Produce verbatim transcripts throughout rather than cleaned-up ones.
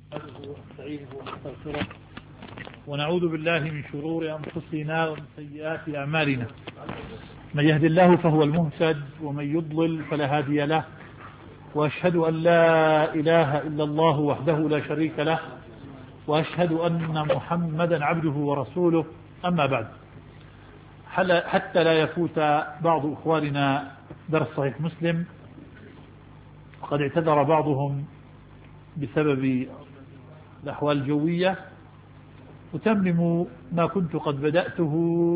ونستعينه ونستغفره ونعوذ بالله من شرور أنفسنا ومن سيئات أعمالنا. من يهد الله فهو المهتد ومن يضلل فلا هادي له، وأشهد أن لا إله إلا الله وحده لا شريك له، وأشهد أن محمدا عبده ورسوله. أما بعد، حتى لا يفوت بعض إخواننا درس صحيح مسلم، وقد اعتذر بعضهم بسبب الأحوال الجوية، أتمم ما كنت قد بدأته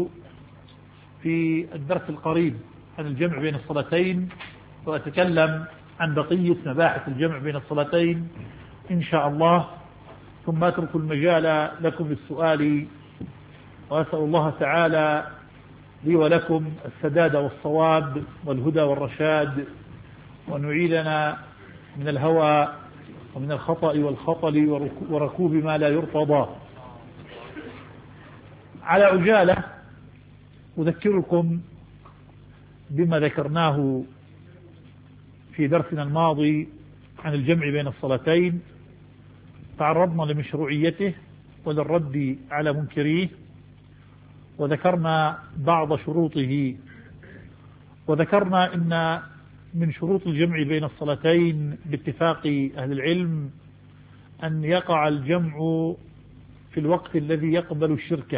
في الدرس القريب عن الجمع بين الصلاتين، وأتكلم عن بقية مباحث الجمع بين الصلاتين إن شاء الله، ثم أترك المجال لكم للسؤال، وأسأل الله تعالى لي ولكم السداد والصواب والهدى والرشاد، وأن يعيذنا من الهوى ومن الخطأ والخطل وركوب ما لا يرتضى. على عجالة أذكركم بما ذكرناه في درسنا الماضي عن الجمع بين الصلاتين. تعرضنا لمشروعيته وللرد على منكريه، وذكرنا بعض شروطه، وذكرنا أن من شروط الجمع بين الصلاتين باتفاق أهل العلم أن يقع الجمع في الوقت الذي يقبل الشركة،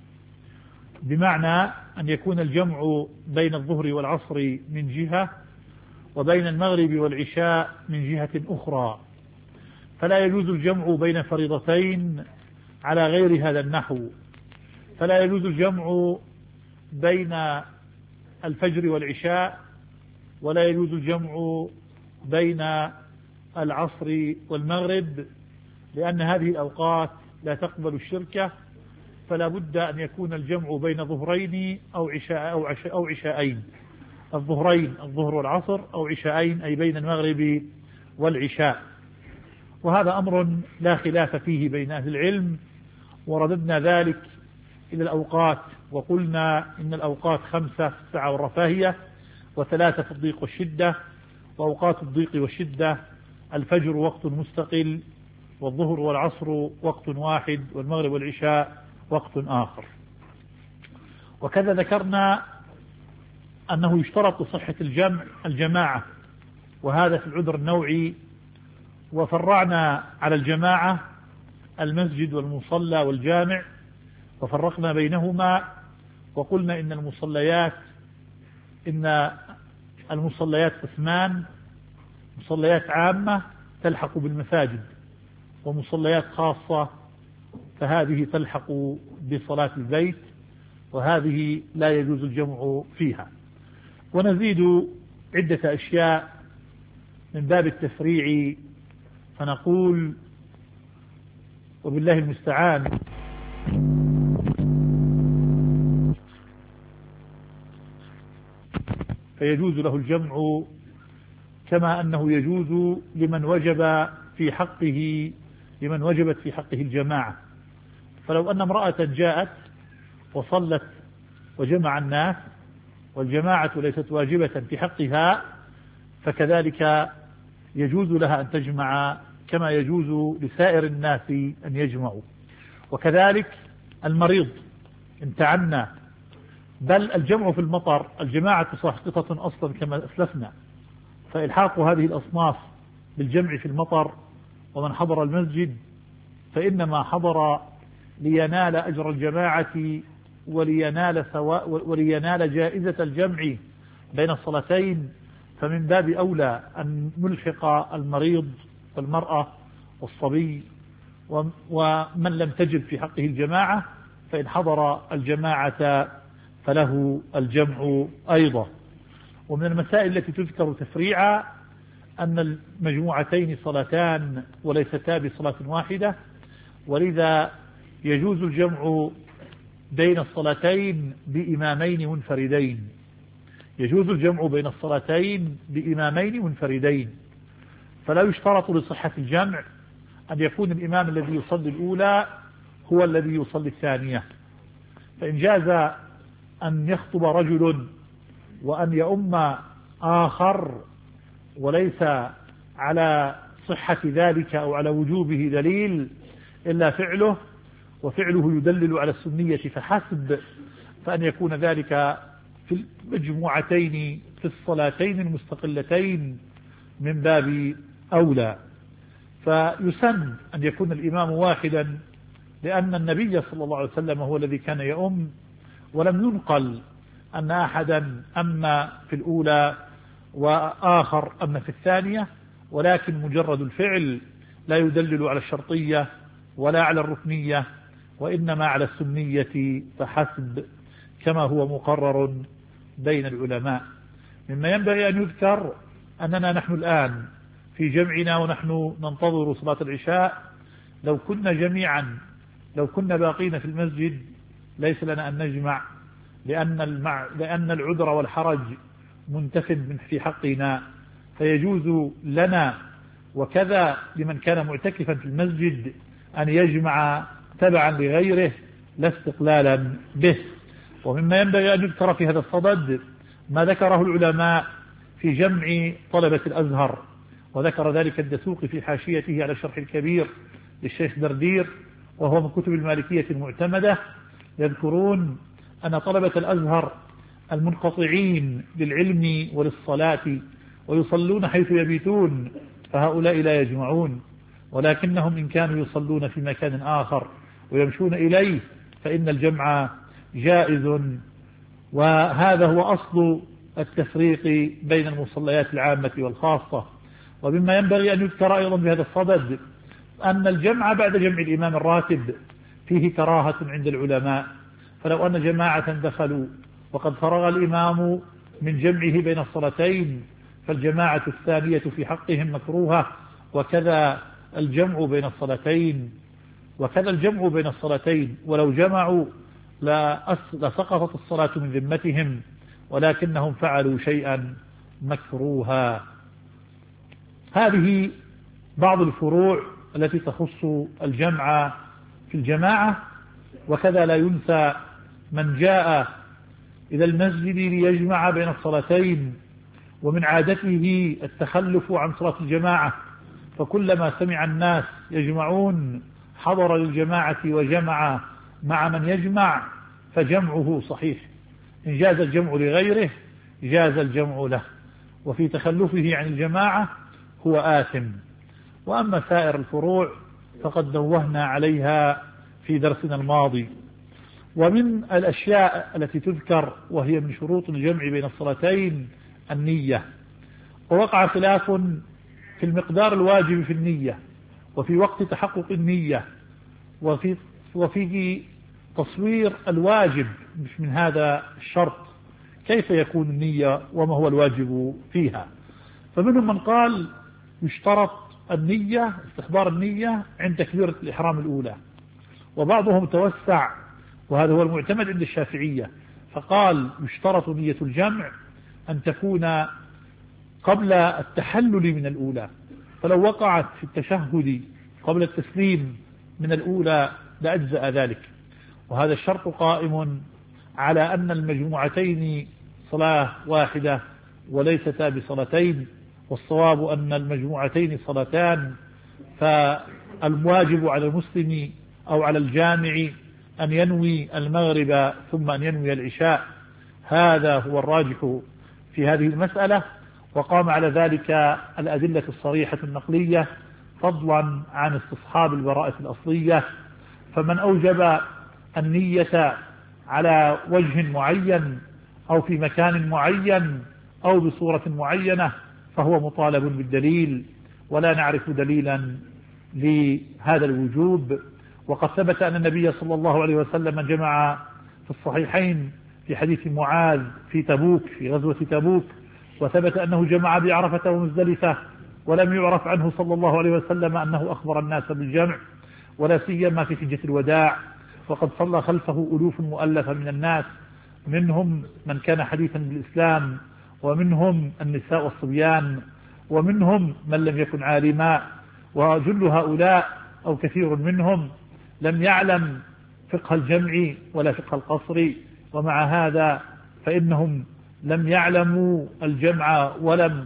بمعنى أن يكون الجمع بين الظهر والعصر من جهة، وبين المغرب والعشاء من جهة أخرى، فلا يجوز الجمع بين فريضتين على غير هذا النحو. فلا يجوز الجمع بين الفجر والعشاء، ولا يجوز الجمع بين العصر والمغرب، لأن هذه الأوقات لا تقبل الشركة، فلا بد أن يكون الجمع بين ظهرين أو عشاء أو, عشاء أو عشاءين، الظهرين الظهر والعصر، أو عشاءين أي بين المغرب والعشاء. وهذا أمر لا خلاف فيه بين أهل العلم، ورددنا ذلك إلى الأوقات، وقلنا إن الأوقات خمسة: الساعة والرفاهية، وثلاثة في الضيق والشدة. وأوقات الضيق والشدة: الفجر وقت مستقل، والظهر والعصر وقت واحد، والمغرب والعشاء وقت آخر. وكذا ذكرنا أنه يشترط صحة الجمع الجماعة، وهذا في العذر النوعي. وفرعنا على الجماعة المسجد والمصلى والجامع، وفرقنا بينهما، وقلنا إن المصليات إن المصليات قسمان: مصليات عامة تلحق بالمساجد، ومصليات خاصة فهذه تلحق بصلاة البيت، وهذه لا يجوز الجمع فيها. ونزيد عدة أشياء من باب التفريع، فنقول وبالله المستعان: فيجوز له الجمع كما أنه يجوز لمن وجب في حقه لمن وجبت في حقه الجماعة. فلو أن امرأة جاءت وصلت وجمع الناس، والجماعة ليست واجبة في حقها، فكذلك يجوز لها أن تجمع كما يجوز لسائر الناس أن يجمعوا. وكذلك المريض إن تعنى، بل الجمع في المطر، الجماعة ساقطة أصلا كما أسلفنا، فإلحاق هذه الأصناف بالجمع في المطر ومن حضر المسجد فإنما حضر لينال أجر الجماعة ولينال, سواء ولينال جائزة الجمع بين الصلاتين، فمن باب أولى أن نلحق المريض والمرأة والصبي ومن لم تجب في حقه الجماعة، فإن حضر الجماعة فله الجمع أيضا. ومن المسائل التي تذكر تفريعا أن المجموعتين صلاتان وليستا بصلاة واحدة، ولذا يجوز الجمع بين الصلاتين بإمامين منفردين يجوز الجمع بين الصلاتين بإمامين منفردين فلا يشترط لصحة الجمع أن يكون الإمام الذي يصلي الأولى هو الذي يصلي الثانية. فإن جاز أن يخطب رجل وأن يؤم آخر وليس على صحة ذلك أو على وجوبه دليل إلا فعله، وفعله يدلل على السنية فحسب، فأن يكون ذلك في المجموعتين في الصلاتين المستقلتين من باب أولى. فيسن أن يكون الإمام واحدا، لأن النبي صلى الله عليه وسلم هو الذي كان يؤم، ولم ينقل أن أحدا أما في الأولى وآخر أما في الثانية، ولكن مجرد الفعل لا يدلل على الشرطية ولا على الركنية، وإنما على السنية فحسب، كما هو مقرر بين العلماء. مما ينبغي أن يذكر أننا نحن الآن في جمعنا ونحن ننتظر صلاة العشاء، لو كنا جميعا لو كنا باقين في المسجد ليس لنا أن نجمع، لأن, المع... لأن العذر والحرج منتفد في حقنا، فيجوز لنا وكذا لمن كان معتكفا في المسجد أن يجمع تبعا لغيره لا استقلالا به. ومما ينبغي أن يذكر في هذا الصدد ما ذكره العلماء في جمع طلبة الأزهر، وذكر ذلك الدسوقي في حاشيته على الشرح الكبير للشيخ دردير، وهو من كتب المالكية المعتمدة. يذكرون أن طلبة الأزهر المنقطعين للعلم وللصلاة ويصلون حيث يبيتون فهؤلاء لا يجمعون، ولكنهم إن كانوا يصلون في مكان آخر ويمشون إليه فإن الجمع جائز، وهذا هو أصل التفريق بين المصليات العامة والخاصة. ومما ينبغي أن يذكر أيضا بهذا الصدد أن الجمع بعد جمع الإمام الراتب فيه كراهة عند العلماء، فلو أن جماعة دخلوا وقد فرغ الإمام من جمعه بين الصلاتين فالجماعة الثانية في حقهم مكروهة، وكذا الجمع بين الصلاتين وكذا الجمع بين الصلاتين ولو جمعوا لسقطت الصلاة من ذمتهم، ولكنهم فعلوا شيئا مكروها. هذه بعض الفروع التي تخص الجمع في الجماعة. وكذا لا ينسى من جاء إلى المسجد ليجمع بين الصلاتين ومن عادته التخلف عن صلاة الجماعة، فكلما سمع الناس يجمعون حضر للجماعة وجمع مع من يجمع، فجمعه صحيح. إن جاز الجمع لغيره جاز الجمع له، وفي تخلفه عن الجماعة هو آثم. وأما سائر الفروع فقد نوهنا عليها في درسنا الماضي. ومن الأشياء التي تذكر وهي من شروط الجمع بين الصلاتين النية، ووقع خلاف في المقدار الواجب في النية، وفي وقت تحقق النية، وفي وفي تصوير الواجب مش من هذا الشرط، كيف يكون النية وما هو الواجب فيها. فمنهم من قال يشترط النية استحضار النية عند تكبيرة الإحرام الأولى، وبعضهم توسع وهذا هو المعتمد عند الشافعية فقال يشترط نية الجمع أن تكون قبل التحلل من الأولى، فلو وقعت في التشهد قبل التسليم من الأولى لأجزأ ذلك. وهذا الشرط قائم على أن المجموعتين صلاة واحدة وليستا بصلاتين، والصواب أن المجموعتين صلاتان، فالواجب على المسلم أو على الجامع أن ينوي المغرب ثم أن ينوي العشاء، هذا هو الراجح في هذه المسألة. وقام على ذلك الأدلة الصريحة النقلية فضلا عن استصحاب البراءة الأصلية، فمن أوجب النية على وجه معين أو في مكان معين أو بصورة معينة فهو مطالب بالدليل، ولا نعرف دليلا لهذا الوجوب. وقد ثبت أن النبي صلى الله عليه وسلم جمع في الصحيحين في حديث معاذ في تبوك في غزوة تبوك، وثبت أنه جمع بعرفة ومزدلفة، ولم يعرف عنه صلى الله عليه وسلم أنه أخبر الناس بالجمع، ولا سيما في حجة الوداع، وقد صلى خلفه ألوف مؤلفة من الناس، منهم من كان حديثا بالإسلام، ومنهم النساء والصبيان، ومنهم من لم يكن عالما، وجل هؤلاء أو كثير منهم لم يعلم فقه الجمع ولا فقه القصر، ومع هذا فإنهم لم يعلموا الجمع ولم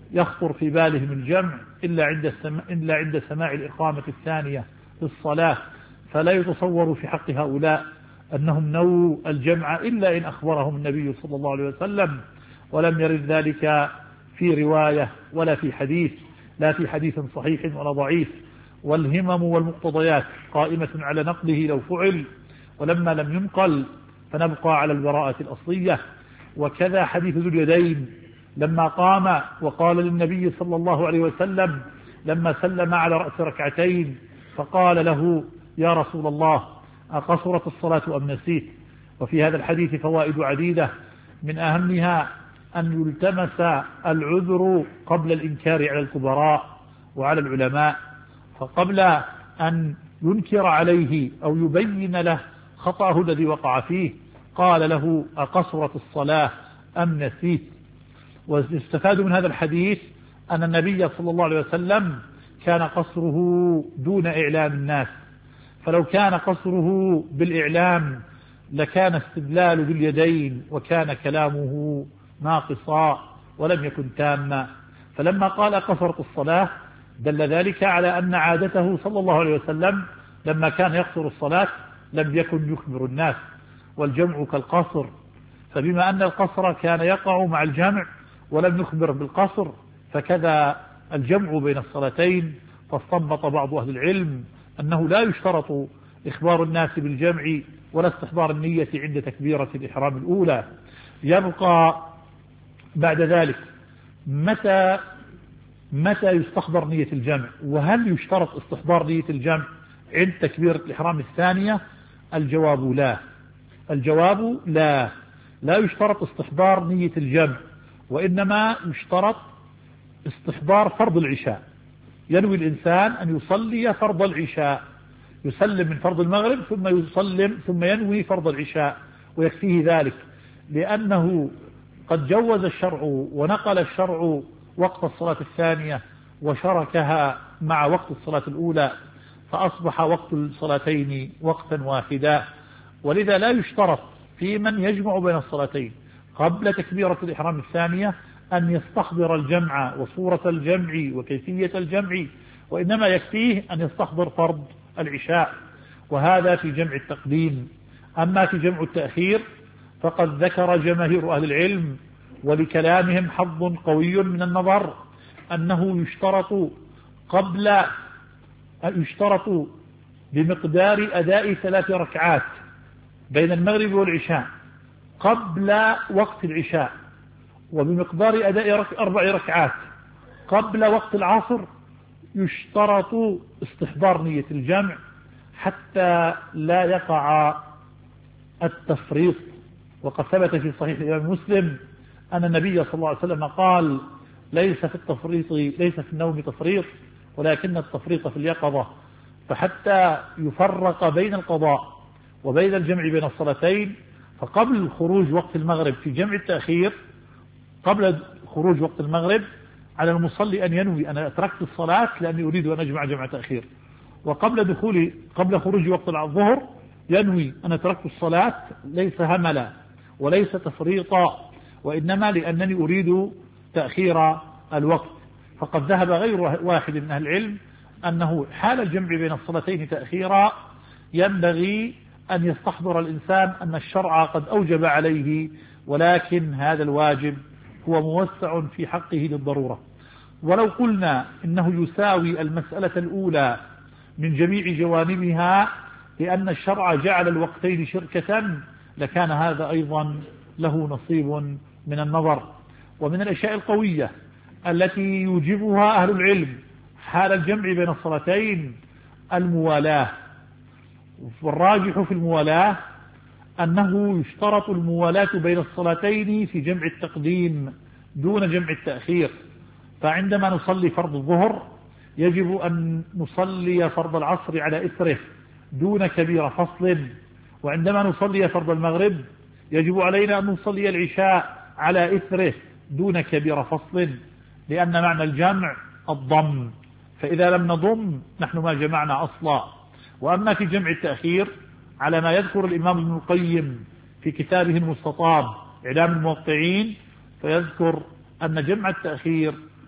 يخطر في بالهم الجمع إلا عند إلا عند سماع الإقامة الثانية للصلاة، فلا يتصور في حق هؤلاء أنهم نووا الجمع إلا إن أخبرهم النبي صلى الله عليه وسلم، ولم يرد ذلك في رواية ولا في حديث، لا في حديث صحيح ولا ضعيف. والهمم والمقتضيات قائمة على نقله لو فعل، ولما لم ينقل فنبقى على البراءة الأصلية. وكذا حديث ذو اليدين لما قام وقال للنبي صلى الله عليه وسلم لما سلم على رأس ركعتين فقال له: يا رسول الله، أقصرت الصلاة أم نسيت؟ وفي هذا الحديث فوائد عديدة، من أهمها أن يلتمس العذر قبل الإنكار على الكبراء وعلى العلماء، فقبل أن ينكر عليه أو يبين له خطأه الذي وقع فيه قال له: أقصرت الصلاة أم نسيت؟ واستفاد من هذا الحديث أن النبي صلى الله عليه وسلم كان قصره دون إعلام الناس، فلو كان قصره بالإعلام لكان استدلال باليدين وكان كلامه ناقصا ولم يكن تاما. فلما قال قصرت الصلاة دل ذلك على أن عادته صلى الله عليه وسلم لما كان يقصر الصلاة لم يكن يخبر الناس، والجمع كالقصر، فبما أن القصر كان يقع مع الجمع ولم يخبر بالقصر فكذا الجمع بين الصلاتين. فاستنبط بعض أهل العلم أنه لا يشترط إخبار الناس بالجمع ولا استحضار النية عند تكبيرة الإحرام الأولى. يبقى بعد ذلك متى متى يستحضر نية الجمع، وهل يشترط استحضار نية الجمع عند تكبيرة الإحرام الثانية؟ الجواب لا. الجواب لا لا يشترط استحضار نية الجمع، وإنما يشترط استحضار فرض العشاء. ينوي الإنسان أن يصلي فرض العشاء، يسلم من فرض المغرب ثم يسلم ثم ينوي فرض العشاء ويكفيه ذلك، لأنه قد جوز الشرع ونقل الشرع وقت الصلاة الثانية وشركها مع وقت الصلاة الأولى، فأصبح وقت الصلاتين وقتا واحدا. ولذا لا يشترط في من يجمع بين الصلاتين قبل تكبيرة الإحرام الثانية أن يستحضر الجمع وصورة الجمع وكيفية الجمع، وإنما يكفيه أن يستحضر فرض العشاء، وهذا في جمع التقديم. أما في جمع التأخير فقد ذكر جماهير أهل العلم ولكلامهم حظ قوي من النظر أنه يشترط قبل يشترط بمقدار أداء ثلاث ركعات بين المغرب والعشاء قبل وقت العشاء، وبمقدار أداء أربع ركعات قبل وقت العصر. يشترط استحضار نية الجمع حتى لا يقع التفريط. وقد ثبت في صحيح الإمام مسلم أن النبي صلى الله عليه وسلم قال: ليس في التفريط ليس في النوم تفريط ولكن التفريط في اليقظة. فحتى يفرق بين القضاء وبين الجمع بين الصلاتين، فقبل خروج وقت المغرب في جمع التأخير، قبل خروج وقت المغرب على المصلي أن ينوي أنا أتركت الصلاة لأني أريد أن أجمع جمع تأخير، وقبل دخول قبل خروج وقت الظهر ينوي أنا أتركت الصلاة ليس هملا وليس تفريطا، وإنما لأنني أريد تأخير الوقت. فقد ذهب غير واحد من أهل العلم أنه حال الجمع بين الصلاتين تأخيرا ينبغي أن يستحضر الإنسان أن الشرع قد أوجب عليه، ولكن هذا الواجب هو موسع في حقه للضرورة. ولو قلنا إنه يساوي المسألة الأولى من جميع جوانبها لأن الشرع جعل الوقتين شركة لكان هذا أيضا له نصيب من النظر. ومن الأشياء القوية التي يوجبها أهل العلم حال الجمع بين الصلاتين الموالاة. والراجح في الموالاة أنه يشترط الموالاة بين الصلاتين في جمع التقديم دون جمع التأخير. فعندما نصلي فرض الظهر يجب أن نصلي فرض العصر على إثره دون كبير فصل، وعندما نصلي فرض المغرب يجب علينا أن نصلي العشاء على إثره دون كبير فصل، لأن معنى الجمع الضم، فإذا لم نضم نحن ما جمعنا أصلا. وأما في جمع التأخير على ما يذكر الإمام ابن القيم في كتابه المستطاب إعلام الموقعين، فيذكر أن جمع التأخير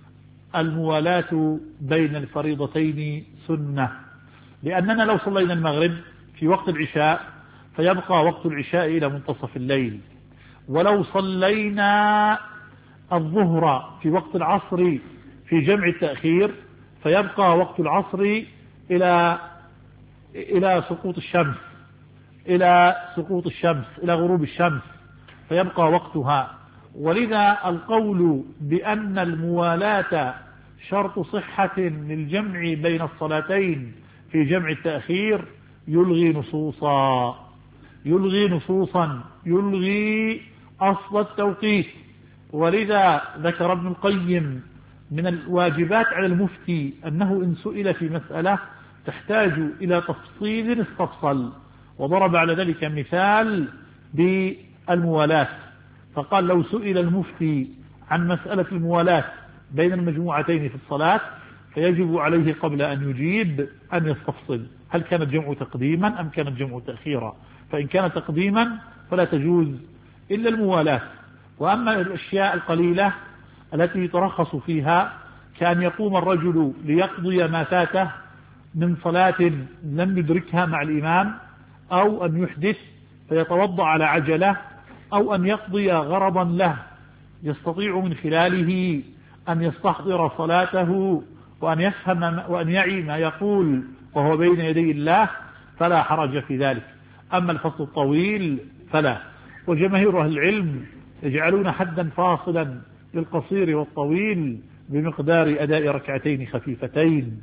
الموالاة بين الفريضتين سنة، لأننا لو صلينا المغرب في وقت العشاء فيبقى وقت العشاء إلى منتصف الليل، ولو صلينا الظهر في وقت العصر في جمع التأخير فيبقى وقت العصر إلى إلى سقوط الشمس إلى سقوط الشمس إلى غروب الشمس فيبقى وقتها. ولذا القول بأن الموالاة شرط صحة للجمع بين الصلاتين في جمع التأخير يلغي نصوصا يلغي نصوصا يلغي أصل التوقيت. ولذا ذكر ابن القيم من الواجبات على المفتي أنه إن سئل في مسألة تحتاج إلى تفصيل استفصل، وضرب على ذلك مثال بالموالاة، فقال لو سئل المفتي عن مسألة الموالاة بين المجموعتين في الصلاة فيجب عليه قبل أن يجيب أن يستفصل هل كان الجمع تقديما أم كان الجمع تأخيرا، فإن كان تقديما فلا تجوز إلا الموالاة. وأما الأشياء القليلة التي يترخص فيها كأن يقوم الرجل ليقضي ما فاته من صلاة لم يدركها مع الإمام، أو أن يحدث فيتوضأ على عجلة، أو أن يقضي غرضا له يستطيع من خلاله أن يستحضر صلاته وأن يفهم وأن يعي ما يقول وهو بين يدي الله، فلا حرج في ذلك. أما الفصل الطويل فلا. وجماهير أهل العلم يجعلون حدا فاصلا للقصير والطويل بمقدار أداء ركعتين خفيفتين.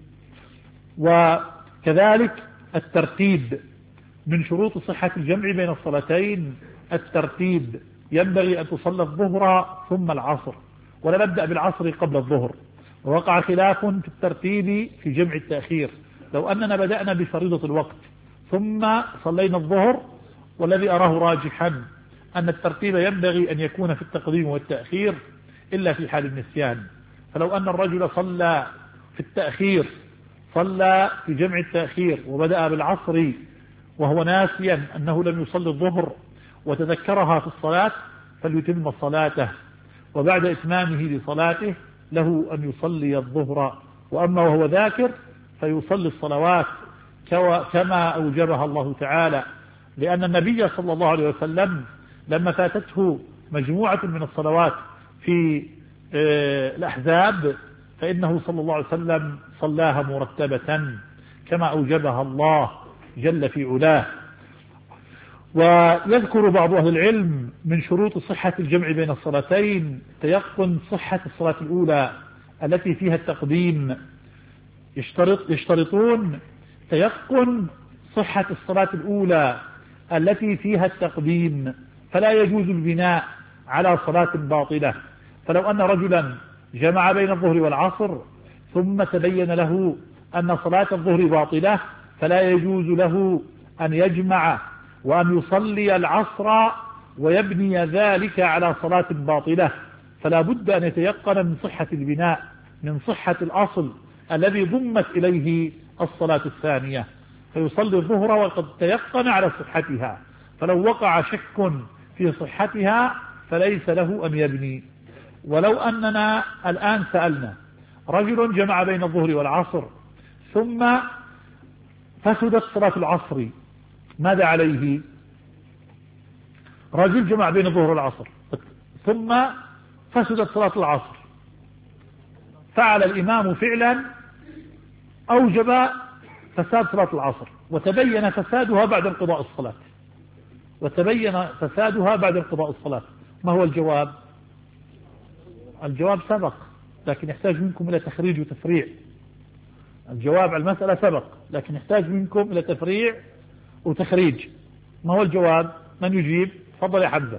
وكذلك الترتيب من شروط صحة الجمع بين الصلاتين، الترتيب ينبغي أن تصلى الظهر ثم العصر، ولا نبدأ بالعصر قبل الظهر. ووقع خلاف في الترتيب في جمع التأخير، لو أننا بدأنا بفريضة الوقت ثم صلينا الظهر، والذي أراه راجحا أن الترتيب ينبغي أن يكون في التقديم والتأخير إلا في حال النسيان. فلو أن الرجل صلى في التأخير صلى في جمع التأخير وبدأ بالعصر وهو ناسيا أنه لم يصلي الظهر وتذكرها في الصلاة فليتم صلاته، وبعد إتمامه لصلاته له أن يصلي الظهر. وأما وهو ذاكر فيصلي الصلوات كما أوجبها الله تعالى، لأن النبي صلى الله عليه وسلم لما فاتته مجموعة من الصلوات في الأحزاب فإنه صلى الله عليه وسلم صلاها مرتبة كما أوجبها الله جل في علاه. ويذكر بعض أهل العلم من شروط صحة الجمع بين الصلاتين تيقن صحة الصلاة الأولى التي فيها التقديم، يشترط يشترطون تيقن صحة الصلاة الأولى التي فيها التقديم، فلا يجوز البناء على صلاة باطلة. فلو أن رجلا جمع بين الظهر والعصر ثم تبين له أن صلاة الظهر باطلة فلا يجوز له أن يجمع وأن يصلي العصر ويبني ذلك على صلاة باطلة، فلا بد أن يتيقن من صحة البناء، من صحة الأصل الذي ضمت إليه الصلاة الثانية، فيصلي الظهر وقد تيقن على صحتها، فلو وقع شك في صحتها فليس له أن يبني. ولو أننا الآن سألنا رجل جمع بين الظهر والعصر ثم فسدت صلاة العصر، ماذا عليه؟ رجل جمع بين الظهر والعصر ثم فسدت صلاة العصر، فعل الإمام فعلا أوجب فساد صلاة العصر، وتبين فسادها بعد انقضاء الصلاة وتبين فسادها بعد انقضاء الصلاة ما هو الجواب؟ الجواب سبق، لكن يحتاج منكم إلى تخريج وتفريع. الجواب على المسألة سبق، لكن يحتاج منكم إلى تفريع وتخريج. ما هو الجواب؟ من يجيب؟ تفضل يا حمزة.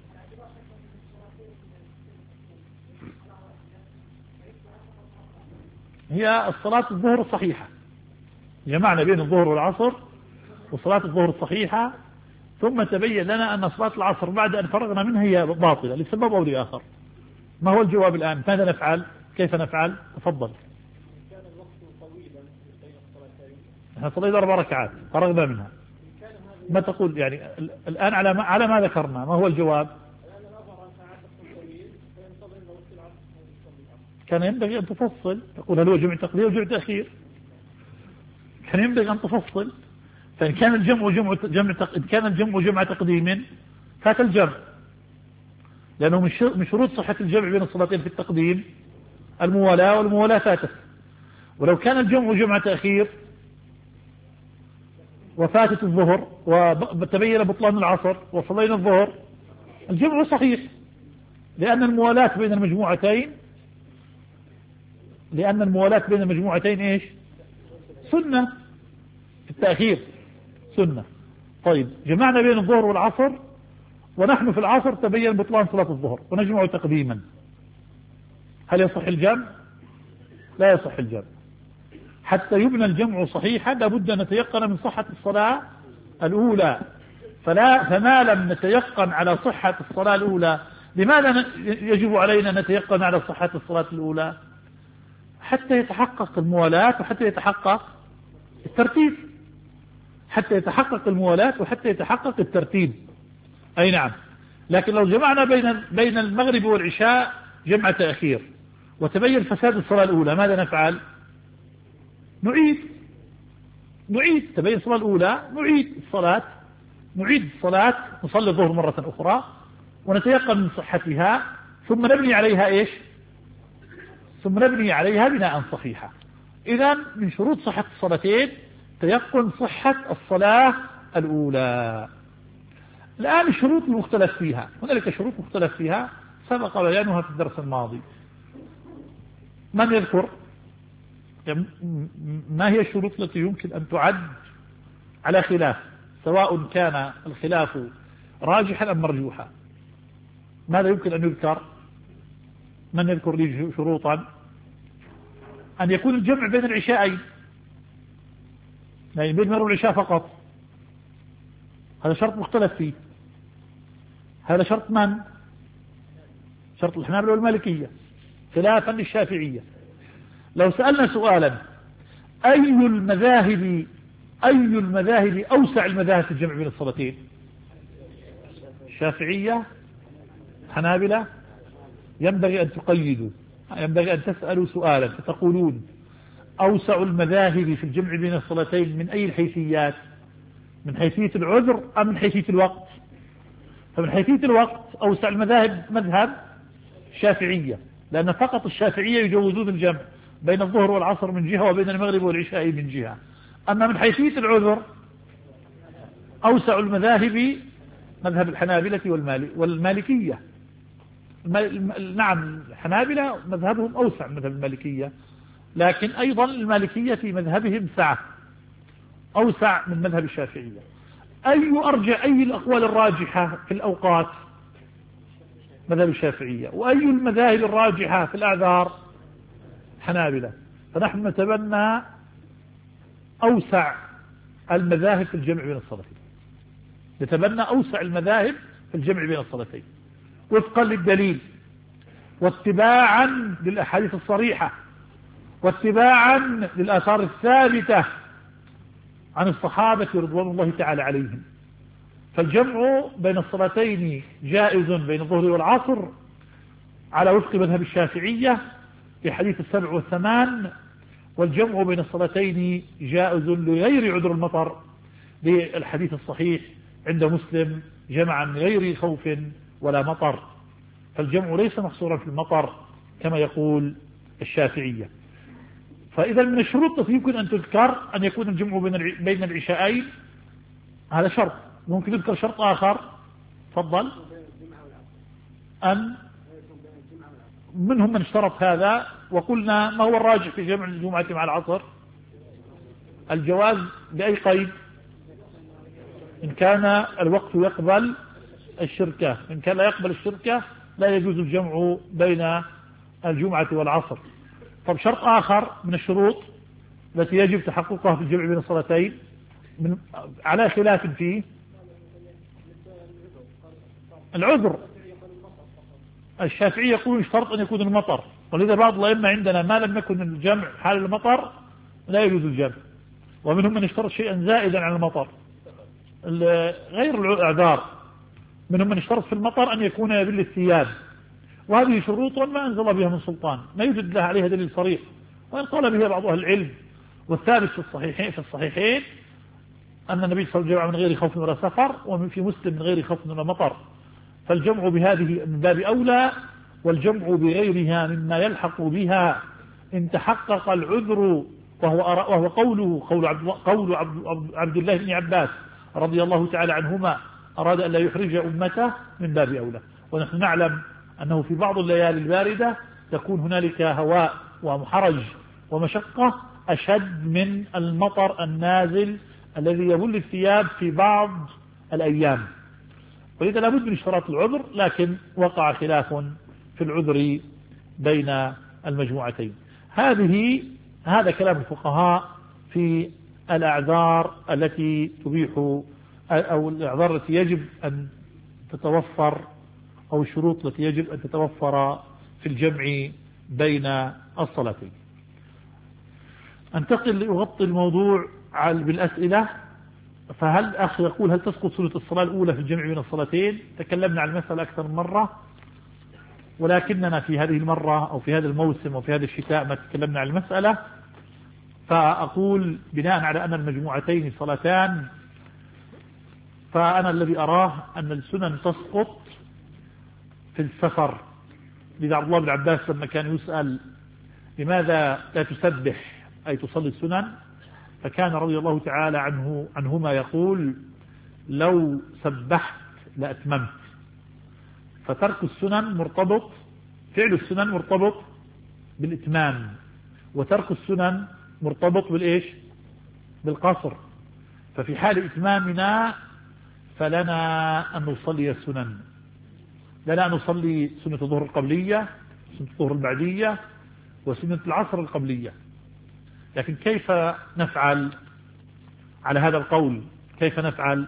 هي الصلاة الظهر صحيحة، جمعنا بين الظهر والعصر وصلاة الظهر صحيحة، ثم تبين لنا أن صلاة العصر بعد أن فرغنا منها هي باطلة لسبب أو لآخر. ما هو الجواب الآن؟ ماذا نفعل؟ كيف نفعل؟ تفضل. كان الوقت طويلا بين الصلاتين، احنا صلينا أربع ركعات فرغنا منها، ما تقول يعني الآن على ما على ما ذكرنا؟ ما هو الجواب؟ كان ينبغي أن تفصل، تقول هل هو جمع تقديم أو جمع تأخير؟ كان ينبغي أن تفصل. فإن كان الجمع جمع جمع إن كان الجمع جمع تقديم فات الجمع، لأنه من شروط صحة الجمع بين الصلاتين في التقديم الموالاة، والموالاة فاتت. ولو كان الجمع جمع تأخير وفاتت الظهر وتبين بطلان العصر وصلينا الظهر، الجمع صحيح، لأن الموالاة بين المجموعتين لأن الموالاة بين المجموعتين إيش؟ سنة في التأخير، سنة. طيب جمعنا بين الظهر والعصر، ونحن في العصر تبين بطلان صلاة الظهر ونجمع تقديما، هل يصح الجمع؟ لا يصح الجمع. حتى يبنى الجمع صحيحا لابد أن نتيقن من صحة الصلاة الأولى، فلا فما لم نتيقن على صحة الصلاة الأولى، لماذا يجب علينا نتيقن على صحة الصلاة الأولى؟ حتى يتحقق الموالاة وحتى يتحقق الترتيب، حتى يتحقق الموالاة وحتى يتحقق الترتيب. أي نعم. لكن لو جمعنا بين بين المغرب والعشاء جمع تأخير وتبين فساد الصلاة الأولى، ماذا نفعل؟ نعيد نعيد تبين الصلاة الأولى، نعيد الصلاة نعيد الصلاة نصلي الظهر مرة أخرى ونتيقن من صحتها، ثم نبني عليها إيش؟ ثم نبني عليها بناء صحيحا. إذن من شروط صحة الصلاتين تيقن صحة الصلاة الأولى. الآن الشروط المختلف فيها، هنالك شروط مختلف فيها سبق بيانها في الدرس الماضي. من يذكر ما هي الشروط التي يمكن أن تعد على خلاف، سواء كان الخلاف راجحا أم مرجوحا؟ ماذا يمكن أن يذكر؟ من يذكر لي شروطا؟ أن يكون الجمع بين العشاءين، يعني بين المغرب والعشاء فقط، هذا شرط مختلف فيه. هذا شرط من؟ شرط الحنابلة والمالكية خلافا للشافعية. لو سألنا سؤالا أي المذاهب أي المذاهب أوسع المذاهب في الجمع بين الصلاتين؟ الشافعية، حنابلة؟ ينبغي أن تقيدوا، ينبغي أن تسألوا سؤالا فتقولون أوسع المذاهب في الجمع بين الصلاتين من أي الحيثيات؟ من حيثية العذر أم من حيثية الوقت؟ فمن حيثية الوقت أوسع المذاهب مذهب الشافعية، لأن فقط الشافعية يجوزون الجمع بين الظهر والعصر من جهة وبين المغرب والعشاء من جهة. أما من حيثية العذر أوسع المذاهب مذهب الحنابلة والمالكية. نعم الحنابلة مذهبهم أوسع من مذهب المالكية، لكن أيضا المالكية في مذهبهم سعة أوسع من مذهب الشافعية. أي أرجع أي الأقوال الراجحة في الأوقات؟ مذهب الشافعية. وأي المذاهب الراجحة في الأعذار؟ حنابلة. فنحن نتبنى أوسع المذاهب في الجمع بين الصلاتين، نتبنى أوسع المذاهب في الجمع بين الصلاتين وفقا للدليل واتباعا للأحاديث الصريحة واتباعا للآثار الثابتة عن الصحابة رضوان الله تعالى عليهم. فالجمع بين الصلاتين جائز بين الظهر والعصر على وفق مذهب الشافعية في حديث السبع والثمان، والجمع بين الصلاتين جائز لغير عذر المطر للحديث الصحيح عند مسلم جمعا غير خوف ولا مطر. فالجمع ليس محصورا في المطر كما يقول الشافعية. فإذا من الشروط التي يمكن أن تذكر أن يكون الجمع بين العشاءين، هذا شرط. ممكن يذكر شرط آخر، تفضل. أن منهم من اشترط هذا، وقلنا ما هو الراجح في جمع الجمعة مع العصر؟ الجواز بأي قيد؟ إن كان الوقت يقبل الشركة، إن كان لا يقبل الشركة لا يجوز الجمع بين الجمعة والعصر. طب شرط آخر من الشروط التي يجب تحققها في الجمع بين الصلاتين من على خلاف فيه العذر. الشافعي يقول اشترط أن يكون المطر، ولذا بعض الأئمة عندنا ما لم يكن الجمع حال المطر لا يجوز الجمع، ومنهم من اشترط شيئا زائدا عن المطر غير الأعذار. منهم من اشترط في المطر أن يكون يبل الثياب، وهذه شروط ما أنزل بها من سلطان، ما يوجد لها عليها دليل صريح، وإن قال بها بعض أهل العلم. والثابت في الصحيحين في الصحيحين أن النبي صلى الله عليه وسلم جمع من غير خوف ولا سفر، ومن في مسلم من غير خوف ولا مطر، فالجمع بهذه من باب أولى، والجمع بغيرها مما يلحق بها إن تحقق العذر، وهو وهو قوله قول عبد قول عبد الله بن عباس رضي الله تعالى عنهما أراد أن لا يحرج أمته، من باب أولى. ونحن نعلم أنه في بعض الليالي الباردة تكون هنالك هواء ومحرج ومشقة أشد من المطر النازل الذي يبل الثياب في بعض الأيام، ولذا لابد من اشتراط العذر، لكن وقع خلاف في العذر بين المجموعتين. هذه هذا كلام الفقهاء في الأعذار التي تبيح، أو الأعذار التي يجب أن تتوفر، أو الشروط التي يجب أن تتوفر في الجمع بين الصلاتين. انتقل لأغطي الموضوع بالأسئلة. فهل أخ يقول هل تسقط سنة الصلاة الأولى في الجمع بين الصلاتين؟ تكلمنا عن المسألة أكثر من مرة، ولكننا في هذه المرة أو في هذا الموسم أو في هذا الشتاء ما تكلمنا عن المسألة. فأقول بناء على أن المجموعتين صلاتان، فأنا الذي أراه أن السنن تسقط في السفر. لذا عبد الله بن عباس لما كان يسأل لماذا لا تسبح أي تصلي السنن، فكان رضي الله تعالى عنه عنهما يقول لو سبحت لأتممت. فترك السنن مرتبط، فعل السنن مرتبط بالإتمام، وترك السنن مرتبط بالإيش؟ بالقصر. ففي حال إتمامنا فلنا أن نصلي السنن، لنا أن نصلي سنة الظهر القبلية، سنة الظهر البعدية، وسنة العصر القبلية. لكن كيف نفعل على هذا القول؟ كيف نفعل؟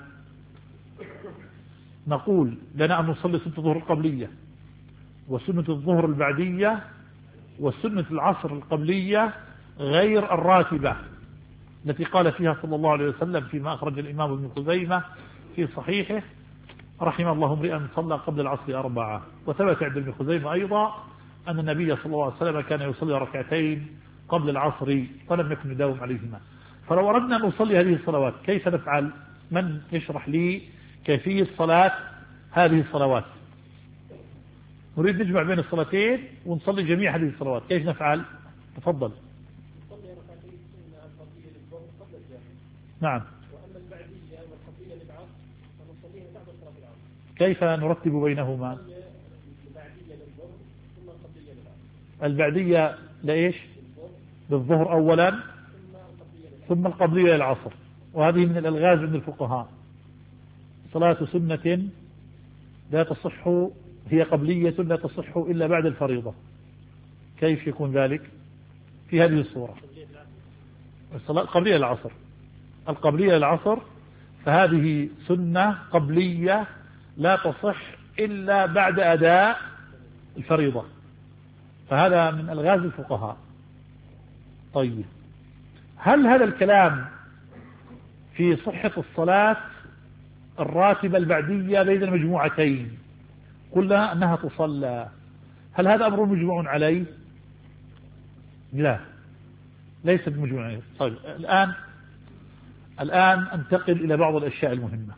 نقول لنا أن نصلي سنة الظهر القبلية وسنة الظهر البعدية وسنة العصر القبلية غير الراتبة التي قال فيها صلى الله عليه وسلم فيما أخرج الإمام ابن خزيمة في صحيحه رحم الله امرئا صلى قبل العصر أربعة. وثبت عند ابن خزيمة أيضا أن النبي صلى الله عليه وسلم كان يصلي ركعتين قبل العصر فلم يكن يداوم عليهما. فلو أردنا أن نصلي هذه الصلوات كيف نفعل؟ من يشرح لي كيفية صلاة هذه الصلوات؟ نريد نجمع بين الصلاتين ونصلي جميع هذه الصلوات، كيف نفعل؟ تفضل. نصلي ركعتين سنة القبلية للظهر قبل الجامع. نعم. وأما البعدية والقبلية للعصر فنصليها بعد صلاة العصر. كيف نرتب بينهما؟ البعدية للظهر ثم القبلية للعصر. البعدية لإيش؟ للظهر أولا ثم القبلية للعصر. وهذه من الألغاز من الفقهاء. صلاة سنة لا تصح، هي قبلية لا تصح إلا بعد الفريضة. كيف يكون ذلك؟ في هذه الصورة. الصلاة قبلية للعصر، القبلية للعصر فهذه سنة قبلية لا تصح إلا بعد أداء الفريضة. فهذا من ألغاز الفقهاء. طيب، هل هذا الكلام في صحة الصلاة الراتبة البعدية بين المجموعتين قلنا أنها تصلى، هل هذا أمر مجمع عليه؟ لا، ليس بمجمع عليه. طيب، الآن الآن انتقل إلى بعض الأشياء المهمة.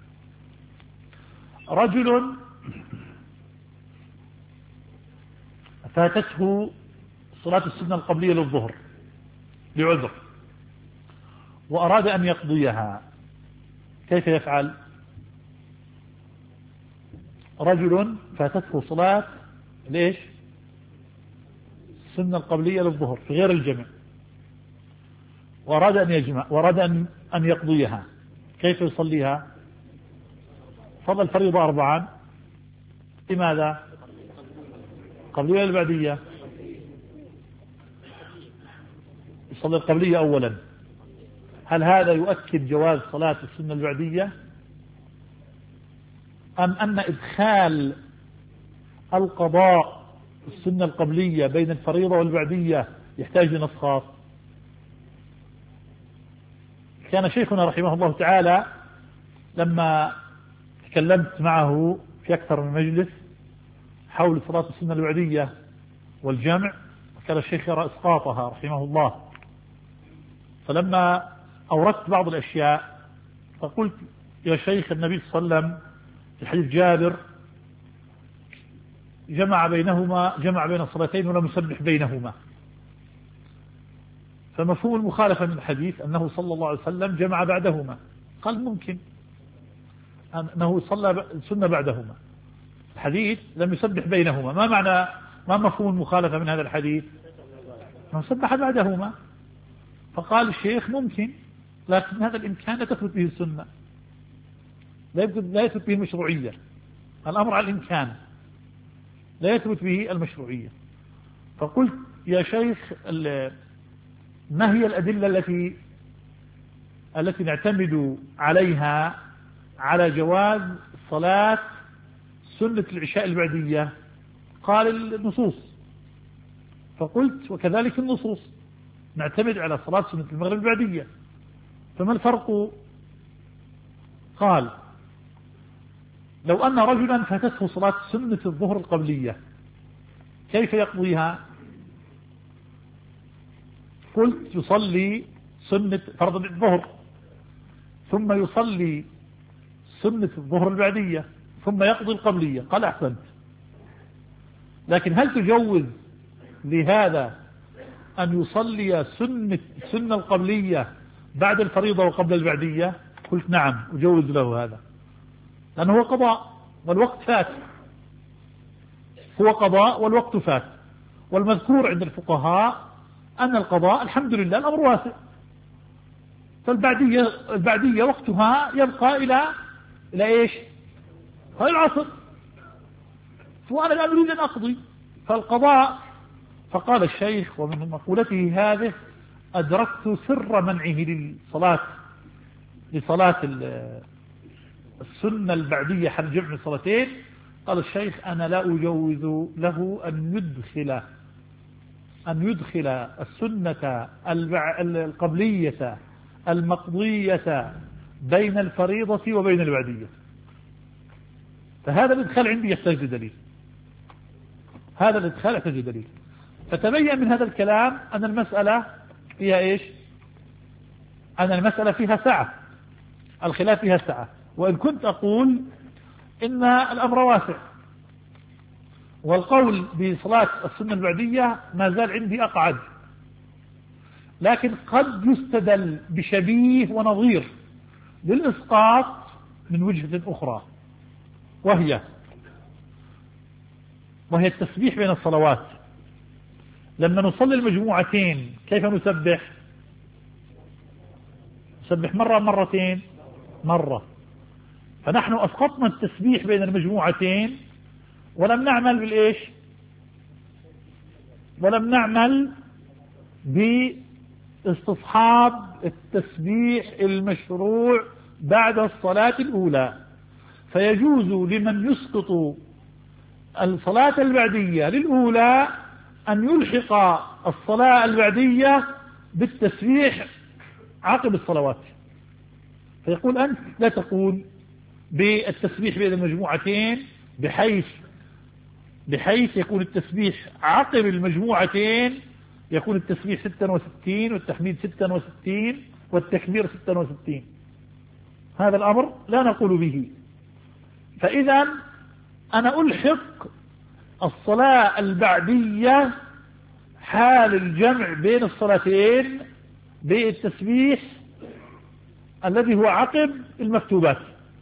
رجل فاتته صلاة السنة القبلية للظهر لعذر وأراد أن يقضيها، كيف يفعل؟ رجل فاتته صلاة ليش؟ السنة القبلية للظهر في غير الجمع وأراد أن يجمع وأراد أن أن يقضيها، كيف يصليها؟ صلى الفريضة أربعا. لماذا؟ قبلية البعدية؟ يصلي القبلية أولا. هل هذا يؤكد جواز صلاة السنة البعدية، أم أن إدخال القضاء السنة القبلية بين الفريضة والبعدية يحتاج لنص خاص؟ كان شيخنا رحمه الله تعالى لما تكلمت معه في أكثر من مجلس حول صلاة السنة البعدية والجمع، وكان الشيخ يرى إسقاطها رحمه الله. فلما أوردت بعض الأشياء فقلت يا شيخ النبي صلى الله عليه وسلم في حديث جابر جمع بينهما جمع بين الصلاتين ولم يسبح بينهما، فمفهوم المخالفة من الحديث أنه صلى الله عليه وسلم جمع بعدهما. قال ممكن أنه صلى السنة بعدهما، الحديث لم يسبح بينهما. ما معنى ما مفهوم المخالفة من هذا الحديث؟ أنه سبح بعدهما. فقال الشيخ ممكن، لكن هذا الإمكان لا تثبت به السنة، لا يثبت به المشروعية. الأمر على الإمكان لا يثبت به المشروعية. فقلت يا شيخ ما هي الأدلة التي التي نعتمد عليها على جواز صلاة سنة العشاء البعدية؟ قال النصوص. فقلت وكذلك النصوص نعتمد على صلاة سنة المغرب البعدية، فما الفرق؟ قال لو أن رجلا فاتته صلاة سنة الظهر القبلية كيف يقضيها؟ قلت يصلي سنة فرض الظهر ثم يصلي سنة الظهر البعدية ثم يقضي القبلية. قال أحسنت، لكن هل تجوز لهذا أن يصلي سنة سنة القبلية بعد الفريضة وقبل البعدية؟ قلت نعم أجوز له هذا، لأنه هو قضاء والوقت فات، هو قضاء والوقت فات. والمذكور عند الفقهاء أن القضاء الحمد لله الأمر واسع، فالبعدية البعدية وقتها يبقى إلى إلى إيش؟ إلى العصر، وأنا لا أريد أن أقضي فالقضاء. فقال الشيخ ومن مقولته هذه أدركت سر منعه للصلاة لصلاة السنة البعدية حال جمع الصلاتين. قال الشيخ أنا لا أجوز له أن يدخل أن يدخل السنة القبلية المقضية بين الفريضة وبين البعدية. فهذا الإدخال عندي يحتاج دليل، هذا الإدخال يحتاج دليل. فتبين من هذا الكلام أن المسألة فيها إيش؟ أن المسألة فيها سعة، الخلاف فيها سعة. وإن كنت أقول إن الأمر واسع، والقول بصلاة السنة البعدية ما زال عندي أقعد، لكن قد يستدل بشبيه ونظير للإسقاط من وجهة أخرى، وهي وهي التسبيح بين الصلوات. لما نصلي المجموعتين كيف نسبح؟ نسبح مرة مرتين مرة. فنحن أسقطنا التسبيح بين المجموعتين ولم نعمل بالإيش؟ ولم نعمل باستصحاب التسبيح المشروع بعد الصلاة الأولى. فيجوز لمن يسقط الصلاة البعدية للأولى أن يلحق الصلاة البعدية بالتسبيح عقب الصلوات. فيقول أنت لا تقول بالتسبيح بين المجموعتين بحيث بحيث يكون التسبيح عقب المجموعتين يكون التسبيح ستة وستين والتحميد ستة وستين والتكبير ستة وستين. هذا الأمر لا نقول به. فإذا أنا ألحق الصلاة البعدية حال الجمع بين الصلاتين بالتسبيح الذي هو عقب المكتوبات.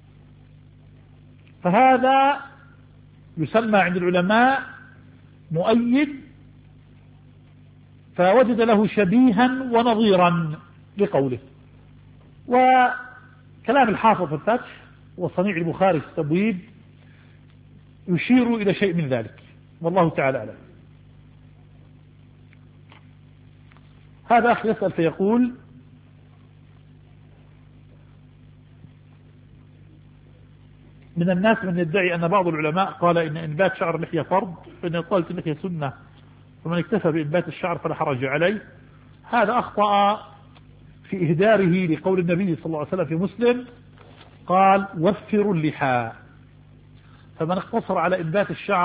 فهذا يسمى عند العلماء مؤيد، فوجد له شبيها ونظيرا لقوله. وكلام الحافظ في الفتح وصنيع البخاري في التبويب يشير إلى شيء من ذلك، والله تعالى أعلم. هذا أخ يسأل فيقول من الناس من يدعي أن بعض العلماء قال إن إنبات شعر اللحية فرض، فإن إطالة اللحية سنة، فمن اكتفى بإنبات الشعر فلا حرج عليه. هذا أخطأ في إهداره لقول النبي صلى الله عليه وسلم في مسلم قال وفروا اللحى. فمن اقتصر على إنبات الشعر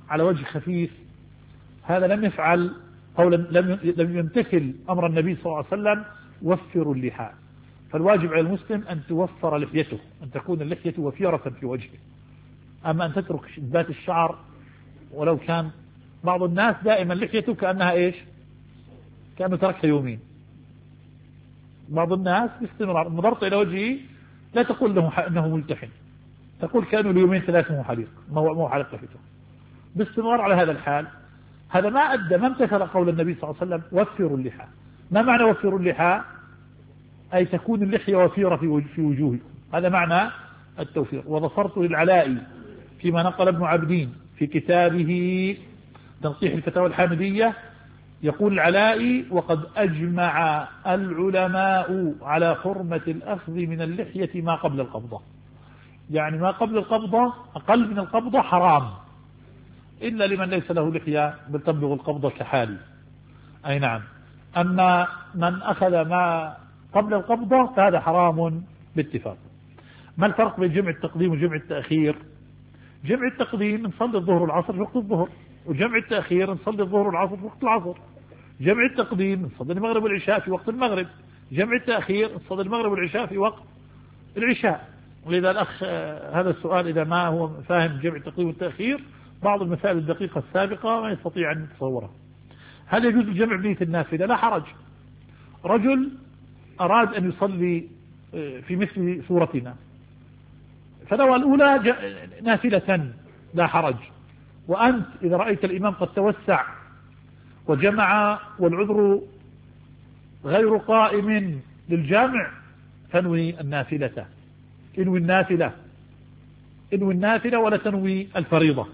على وجه خفيف، هذا لم يفعل قولا لم لم يمتثل أمر النبي صلى الله عليه وسلم وفروا اللحى. فالواجب على المسلم أن توفر لحيته، أن تكون اللحية وفيرة في وجهه. أما أن تترك ذات الشعر ولو كان بعض الناس دائما لحيته كأنها إيش، كأنه تركها يومين. بعض الناس باستمرار نظرت إلى وجهه لا تقول له أنه ملتحن، تقول كأنه ليومين ثلاثة مو حليق مو حلق لحيته باستمرار على هذا الحال. هذا ما أدى ما امتثل قول النبي صلى الله عليه وسلم وفروا اللحى. ما معنى وفروا اللحى؟ أي تكون اللحية وفيرة في وجوهكم، هذا معنى التوفير. وظفرت للعلائي فيما نقل ابن عبدين في كتابه تنقيح الفتاوى الحامدية، يقول العلائي: وقد أجمع العلماء على حرمة الأخذ من اللحية ما قبل القبضة. يعني ما قبل القبضة أقل من القبضة حرام، إلا لمن ليس له لحية بل تبلغ القبضة كحالي. أي نعم. أما من أخذ ما قبل القبضة فهذا حرام باتفاق. ما الفرق بين جمع التقديم وجمع التأخير؟ جمع التقديم نصلي الظهر والعصر في وقت الظهر، وجمع التأخير نصلي الظهر والعصر في وقت العصر. جمع التقديم نصلي المغرب والعشاء في وقت المغرب، جمع التأخير نصلي المغرب والعشاء في وقت العشاء. ولذا الأخ هذا السؤال إذا ما هو فاهم جمع التقديم والتأخير بعض المسائل الدقيقة السابقة ما يستطيع أن يتصورها. هل يجوز الجمع بنية النافلة؟ لا حرج. رجل أراد أن يصلي في مثل صورتنا فنوى الأولى نافلة لا حرج، وأنت إذا رأيت الإمام قد توسع وجمع والعذر غير قائم للجامع فانوي النافلة. انوي النافلة انوي النافلة ولا تنوي الفريضة.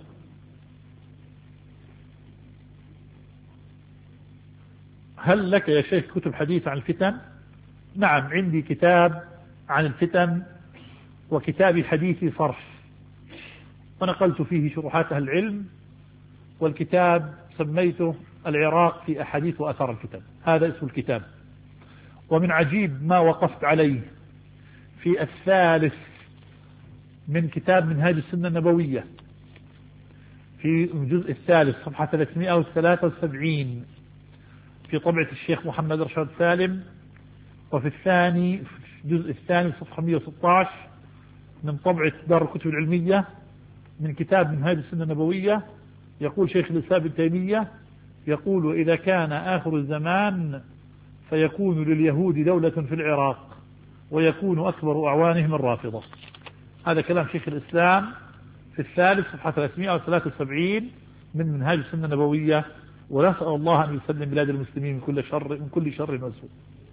هل لك يا شيخ كتب حديث عن الفتن؟ نعم، عندي كتاب عن الفتن وكتاب حديث صرف، ونقلت فيه شروحات أهل العلم، والكتاب سميته العراق في أحاديث وأثر الفتن، هذا اسم الكتاب. ومن عجيب ما وقفت عليه في الثالث من كتاب منهاج السنة النبوية في الجزء الثالث صفحة ثلاثمائة وثلاثة وسبعين في طبعة الشيخ محمد رشاد سالم، وفي الثاني في الجزء الثاني صفحة مئة وستة عشر من طبعة دار الكتب العلمية من كتاب منهاج السنة النبوية، يقول شيخ الإسلام ابن تيمية يقول: وإذا كان آخر الزمان فيكون لليهود دولة في العراق ويكون أكبر أعوانهم الرافضة. هذا كلام شيخ الإسلام في الثالث صفحة ثلاثمائة وثلاثة وسبعين من منهاج السنة النبوية. ونسأل الله أن يسلم بلاد المسلمين من كل شر من كل شر وسوء.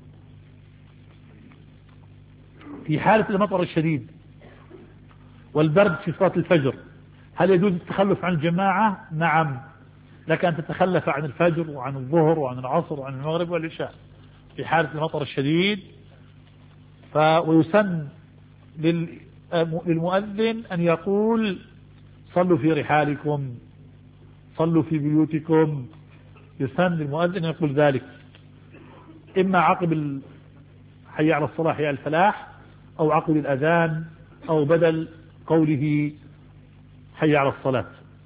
في حالة المطر الشديد والبرد في صلاة الفجر هل يجوز التخلف عن الجماعة؟ نعم، لك أن تتخلف عن الفجر وعن الظهر وعن العصر وعن المغرب والعشاء في حالة المطر الشديد. ف ويسن للمؤذن أن يقول: صلوا في رحالكم، صلوا في بيوتكم. يسن للمؤذن أن يقول ذلك إما عقب حي على الصلاة حي على الفلاح، أو عقب الأذان، أو بدل قوله حي على الصلاة.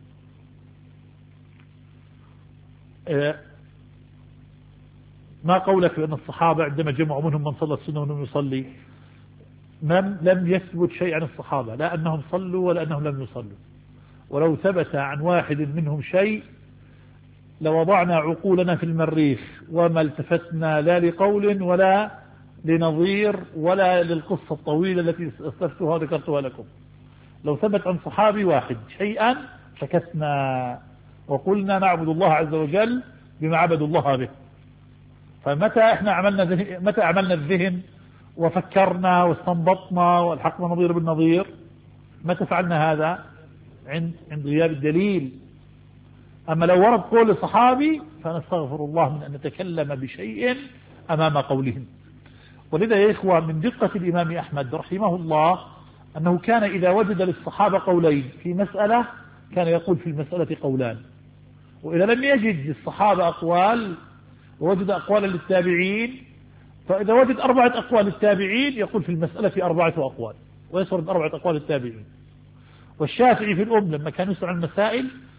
ما قولك بأن الصحابة عندما جمعوا منهم من صلى السنة ومنهم يصلي؟ من لم يثبت شيء عن الصحابة، لا أنهم صلوا ولا أنهم لم يصلوا. ولو ثبت عن واحد منهم شيء لوضعنا عقولنا في المريخ وما التفتنا لا لقول ولا لنظير ولا للقصة الطويلة التي استفتها وذكرتها لكم. لو ثبت عن صحابي واحد شيئا سكتنا وقلنا نعبد الله عز وجل بما عبد الله به. فمتى احنا عملنا متى عملنا الذهن وفكرنا واستنبطنا والحقنا نظير بالنظير؟ متى فعلنا هذا؟ عند عند غياب الدليل. أما لو ورد قول الصحابي فنستغفر الله من أن نتكلم بشيء أمام قولهم. ولذا يا إخوة من دقة الإمام أحمد رحمه الله أنه كان إذا وجد للصحابة قولين في مسألة كان يقول في المسألة قولان، وإذا لم يجد للصحابة أقوال ووجد أقوالا للتابعين، فإذا وجد أربعة أقوال للتابعين يقول في المسألة أربعة أقوال ويسرد أربعة أقوال للتابعين. والشافعي في الأم لما كان يسأل عن المسائل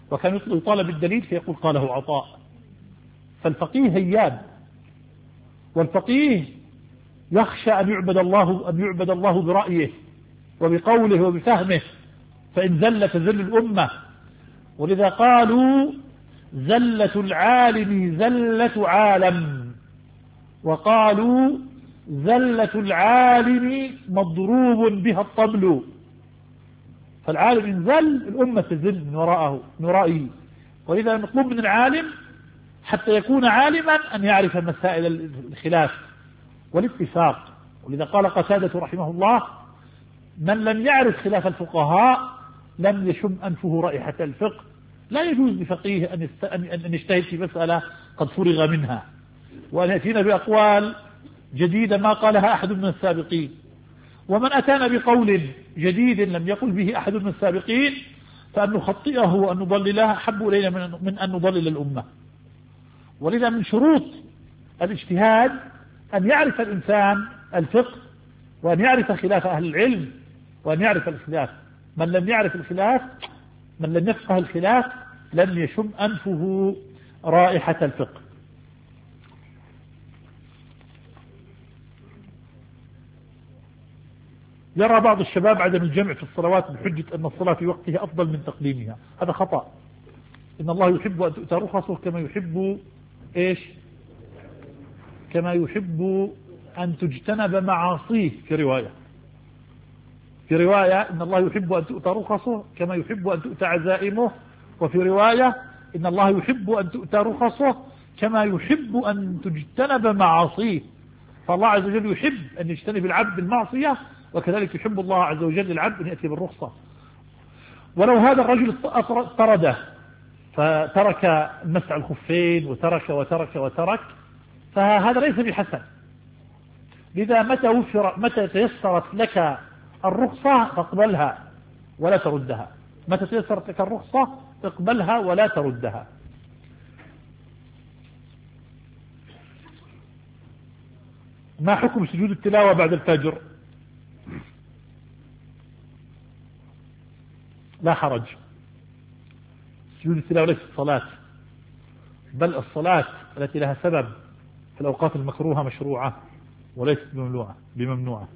وكان يطالب بالدليل فيقول قاله عطاء. فالفقيه هياب، والفقيه يخشى أن يعبد الله أن يعبد الله برأيه وبقوله وبفهمه، فإن زل تزل الأمة. ولذا قالوا زلة العالم زلة عالم، وقالوا زلة العالم مضروب بها الطبل. فالعالم إن زل الأمة تزل من وراءه من ورائه. ولذا نطلب من العالم حتى يكون عالما أن يعرف مسائل الخلاف والاتفاق. ولذا قال قتادة رحمه الله: من لم يعرف خلاف الفقهاء لم يشم أنفه رائحة الفقه. لا يجوز لفقيه أن يجتهد في مسألة قد فرغ منها، وأن يأتينا بأقوال جديدة ما قالها أحد من السابقين. ومن أتانا بقول جديد لم يقل به أحد من السابقين فأن نخطئه وأن نضلله أحب إلينا من أن نضلل الأمة. ولذا من شروط الاجتهاد أن يعرف الإنسان الفقه، وأن يعرف خلاف أهل العلم، وأن يعرف الخلاف. من لم يعرف الخلاف، من لم يفقه الخلاف، لم يشم أنفه رائحة الفقه. يرى بعض الشباب عدم الجمع في الصلوات بحجة أن الصلاة في وقتها أفضل من تقديمها. هذا خطأ. إن الله يحب أن تؤتى رخصه كما يحب إيش كما يحب أن تجتنب معاصيه. في رواية في رواية إن الله يحب أن تؤتى رخصه كما يحب أن تؤتى عزائمه. وفي رواية إن الله يحب أن تؤتى رخصه كما يحب أن تجتنب معاصيه. فالله عز وجل يحب أن يجتنب العبد المعصية، وكذلك يحب الله عز وجل العبد أن يأتي بالرخصة. ولو هذا الرجل طرده فترك مسح الخفين وترك وترك وترك فهذا ليس بحسن. لذا متى وفر متى تيسرت لك الرخصة فاقبلها ولا تردها. متى تيسرت لك الرخصة اقبلها ولا تردها. ما حكم سجود التلاوة بعد الفجر؟ لا حرج. سجود التلاوة ليست صلاة، بل الصلاة التي لها سبب في الأوقات المكروهة مشروعة وليست بممنوعة بممنوعة.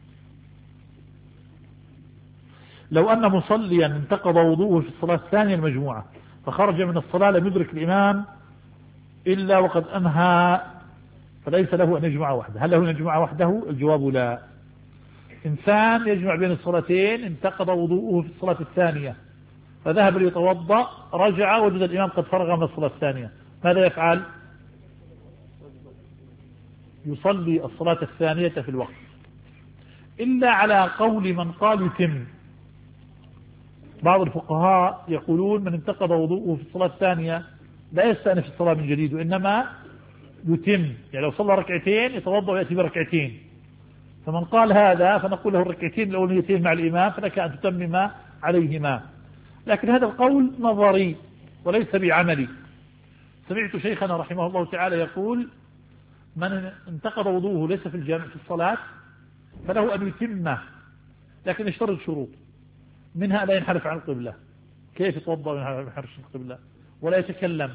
لو أن مصليا انتقض وضوءه في الصلاة الثانية المجموعة فخرج من الصلاة لم يدرك الإمام إلا وقد أنهى فليس له أن يجمع وحده. هل له أن يجمع وحده؟ الجواب لا. إنسان يجمع بين الصلاتين انتقض وضوءه في الصلاة الثانية فذهب ليتوضأ، رجع وجد الإمام قد فرغ من الصلاة الثانية، ماذا يفعل؟ يصلي الصلاة الثانية في الوقت، إلا على قول من قال يتم. بعض الفقهاء يقولون من انتقض وضوءه في الصلاة الثانية لا يستأنف الصلاة من جديد وإنما يتم، يعني لو صلى ركعتين يتوضأ ويأتي بركعتين. فمن قال هذا فنقول له الركعتين الأوليتين مع الإمام فلك أن تتمم عليهما. لكن هذا القول نظري وليس بعملي. سمعت شيخنا رحمه الله تعالى يقول من انتقض وضوءه ليس في الجامع في الصلاة فله أن يتمه، لكن يشترط شروط، منها لا ينحرف عن القبلة. كيف يتوضأ وينحرف عن القبلة؟ ولا يتكلم.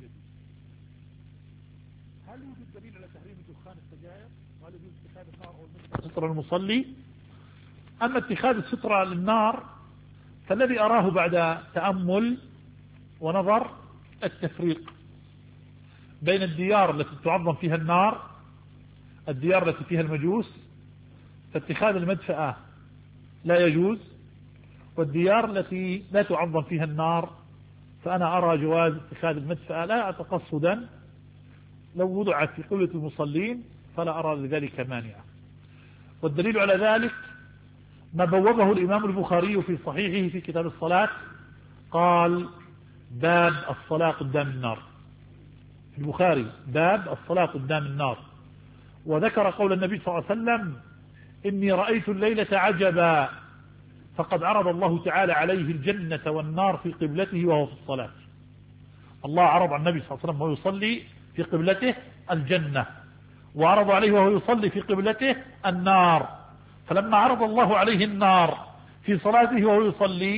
هل يوجد دليل على تحريم دخان السجاير؟ وهل يجوز اتخاذ النار أو سترة المصلي؟ أما اتخاذ السترة للنار فالذي أراه بعد تأمل ونظر التفريق بين الديار التي تعظم فيها النار، الديار التي فيها المجوس فاتخاذ المدفأة لا يجوز، والديار التي لا تعظم فيها النار فأنا أرى جواز اتخاذ المدفأة لا تقصدا، لو وضعت في قبلة المصلين فلا أرى لذلك مانعا. والدليل على ذلك ما بوبه الإمام البخاري في صحيحه في كتاب الصلاة، قال باب الصلاة قدام النار. في البخاري باب الصلاة قدام النار، وذكر قول النبي صلى الله عليه وسلم إني رأيت الليلة عجبا فقد عرض الله تعالى عليه الجنة والنار في قبلته وهو في الصلاة. الله عرض على النبي صلى الله عليه وسلم وهو يصلي في قبلته الجنة، وعرض عليه وهو يصلي في قبلته النار. فلما عرض الله عليه النار في صلاته وهو يصلي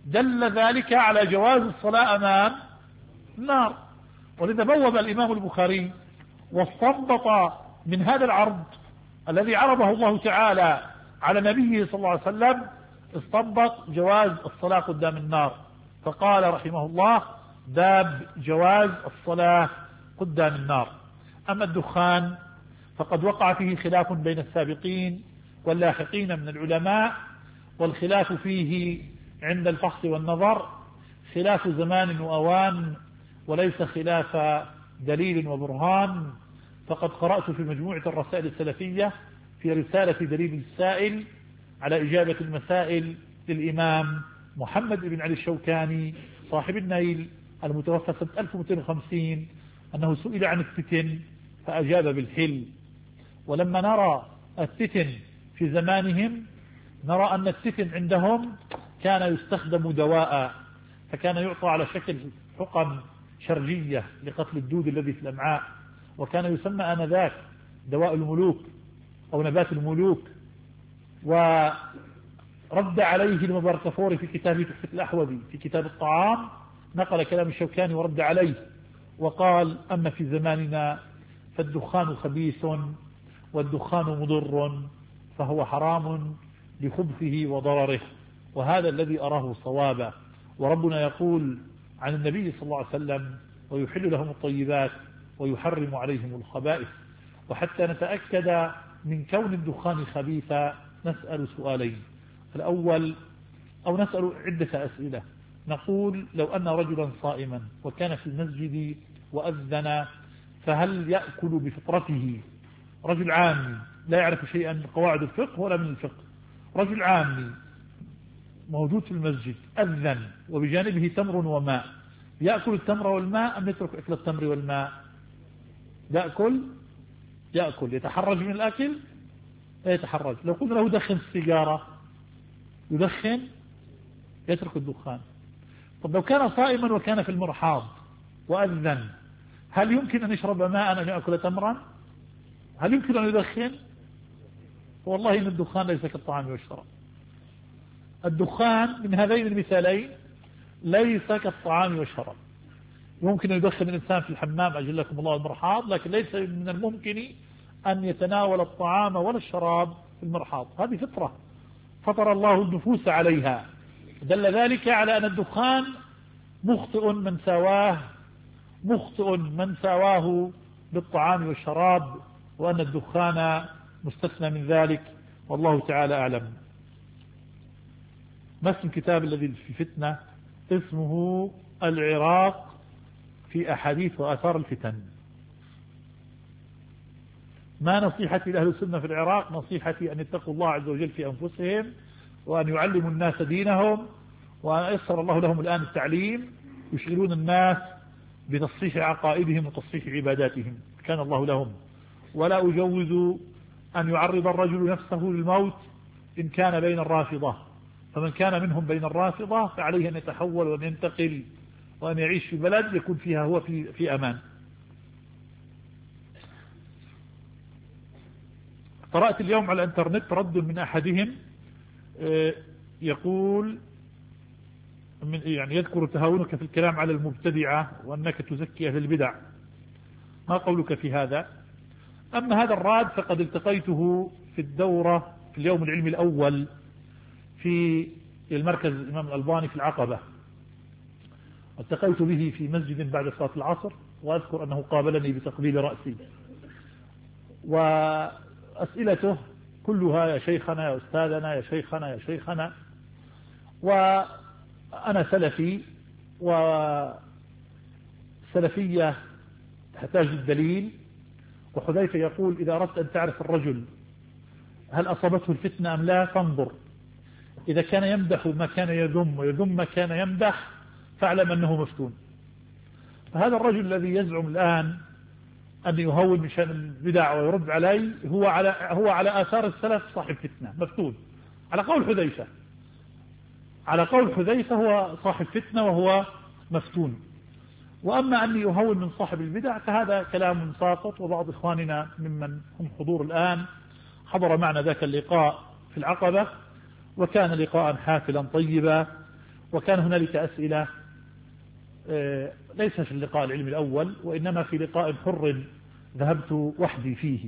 دل ذلك على جواز الصلاة أمام النار. ولذا بوب الإمام البخاري واستنبط من هذا العرض الذي عرضه الله تعالى على نبيه صلى الله عليه وسلم، استنبط جواز الصلاة قدام النار، فقال رحمه الله: باب جواز الصلاة قدام النار. أما الدخان فقد وقع فيه خلاف بين السابقين واللاحقين من العلماء، والخلاف فيه عند الفحص والنظر خلاف زمان وأوان وليس خلاف دليل وبرهان. فقد قرأت في مجموعة الرسائل السلفية في رسالة دليل السائل على إجابة المسائل للإمام محمد بن علي الشوكاني صاحب النيل المتوفى سنة ألف ومئتين وخمسين أنه سئل عن الفتن فأجاب بالحل. ولما نرى الفتن في زمانهم نرى أن الفتن عندهم كان يستخدم دواء، فكان يعطى على شكل حقن شرجية لقتل الدود الذي في الأمعاء، وكان يسمى آنذاك دواء الملوك أو نبات الملوك. ورد عليه المباركفوري في كتابه تحفة الأحوذي في كتاب الطعام، نقل كلام الشوكاني ورد عليه وقال: أما في زماننا فالدخان خبيث والدخان مضر فهو حرام لخبثه وضرره، وهذا الذي أراه صوابا. وربنا يقول عن النبي صلى الله عليه وسلم: ويحل لهم الطيبات ويحرم عليهم الخبائث. وحتى نتأكد من كون الدخان خبيثا نسأل سؤالين. الأول، أو نسأل عدة أسئلة. نقول: لو أن رجلا صائما وكان في المسجد وأذن، فهل يأكل بفطرته؟ رجل عامي لا يعرف شيئا من قواعد الفقه ولا من الفقه، رجل عامي موجود في المسجد أذن وبجانبه تمر وماء، يأكل التمر والماء أم يترك أكل التمر والماء؟ يأكل يأكل يتحرج من الأكل؟ لا يتحرج. لو قلنا له دخن السيجارة يدخن؟ يترك الدخان. طب لو كان صائما وكان في المرحاض وأذن، هل يمكن أن يشرب ماء أن يأكل تمرا؟ هل يمكن أن يدخن؟ والله إن الدخان ليس كالطعام والشراب. الدخان من هذين المثالين ليس كالطعام والشراب. يمكن أن يدخن الإنسان في الحمام أجلكم الله المرحاض، لكن ليس من الممكن أن يتناول الطعام ولا الشراب في المرحاض. هذه فطرة فطر الله النفوس عليها. دل ذلك على أن الدخان مخطئ من سواه مخطئ من سواه بالطعام والشراب، وأن الدخان مستثنى من ذلك، والله تعالى أعلم. ما اسم الكتاب الذي في فتنة؟ اسمه العراق في أحاديث وآثار الفتن. ما نصيحتي لأهل السنة في العراق؟ نصيحتي أن يتقوا الله عز وجل في أنفسهم، وأن يعلموا الناس دينهم، وأن يسر الله لهم الآن التعليم، يشغلون الناس بتصحيح عقائدهم وتصحيح عباداتهم، كان الله لهم. ولا أجوز أن يعرض الرجل نفسه للموت إن كان بين الرافضة، فمن كان منهم بين الرافضة فعليه أن يتحول وأن ينتقل وأن يعيش في بلد يكون فيها هو في, في أمان. قرأت اليوم على الانترنت رد من أحدهم يقول يعني يذكر تهاونك في الكلام على المبتدعة وأنك تزكي أهل البدع، ما قولك في هذا؟ أما هذا الراد فقد التقيته في الدورة في اليوم العلمي الأول في المركز الإمام الألباني في العقبة، التقيت به في مسجد بعد صلاة العصر، وأذكر أنه قابلني بتقبيل رأسي، وأسئلته كلها يا شيخنا يا أستاذنا يا شيخنا يا شيخنا. وأنا سلفي، وسلفية تحتاج للدليل، وحذيفة يقول: إذا أردت أن تعرف الرجل هل أصابته الفتنة أم لا فانظر، إذا كان يمدح ما كان يذم ويذم ما كان يمدح فاعلم أنه مفتون. فهذا الرجل الذي يزعم الآن أن يهون من شأن البدع ويرد عليه هو على هو على آثار السلف صاحب فتنة مفتون، على قول حذيفة على قول حذيفة هو صاحب فتنة وهو مفتون. وأما أن يهون من صاحب البدع فهذا كلام ساقط. وبعض إخواننا ممن هم حضور الآن حضر معنا ذاك اللقاء في العقبة، وكان لقاء حافلا طيبا، وكان هنالك أسئلة ليس في اللقاء العلمي الأول، وإنما في لقاء حر ذهبت وحدي فيه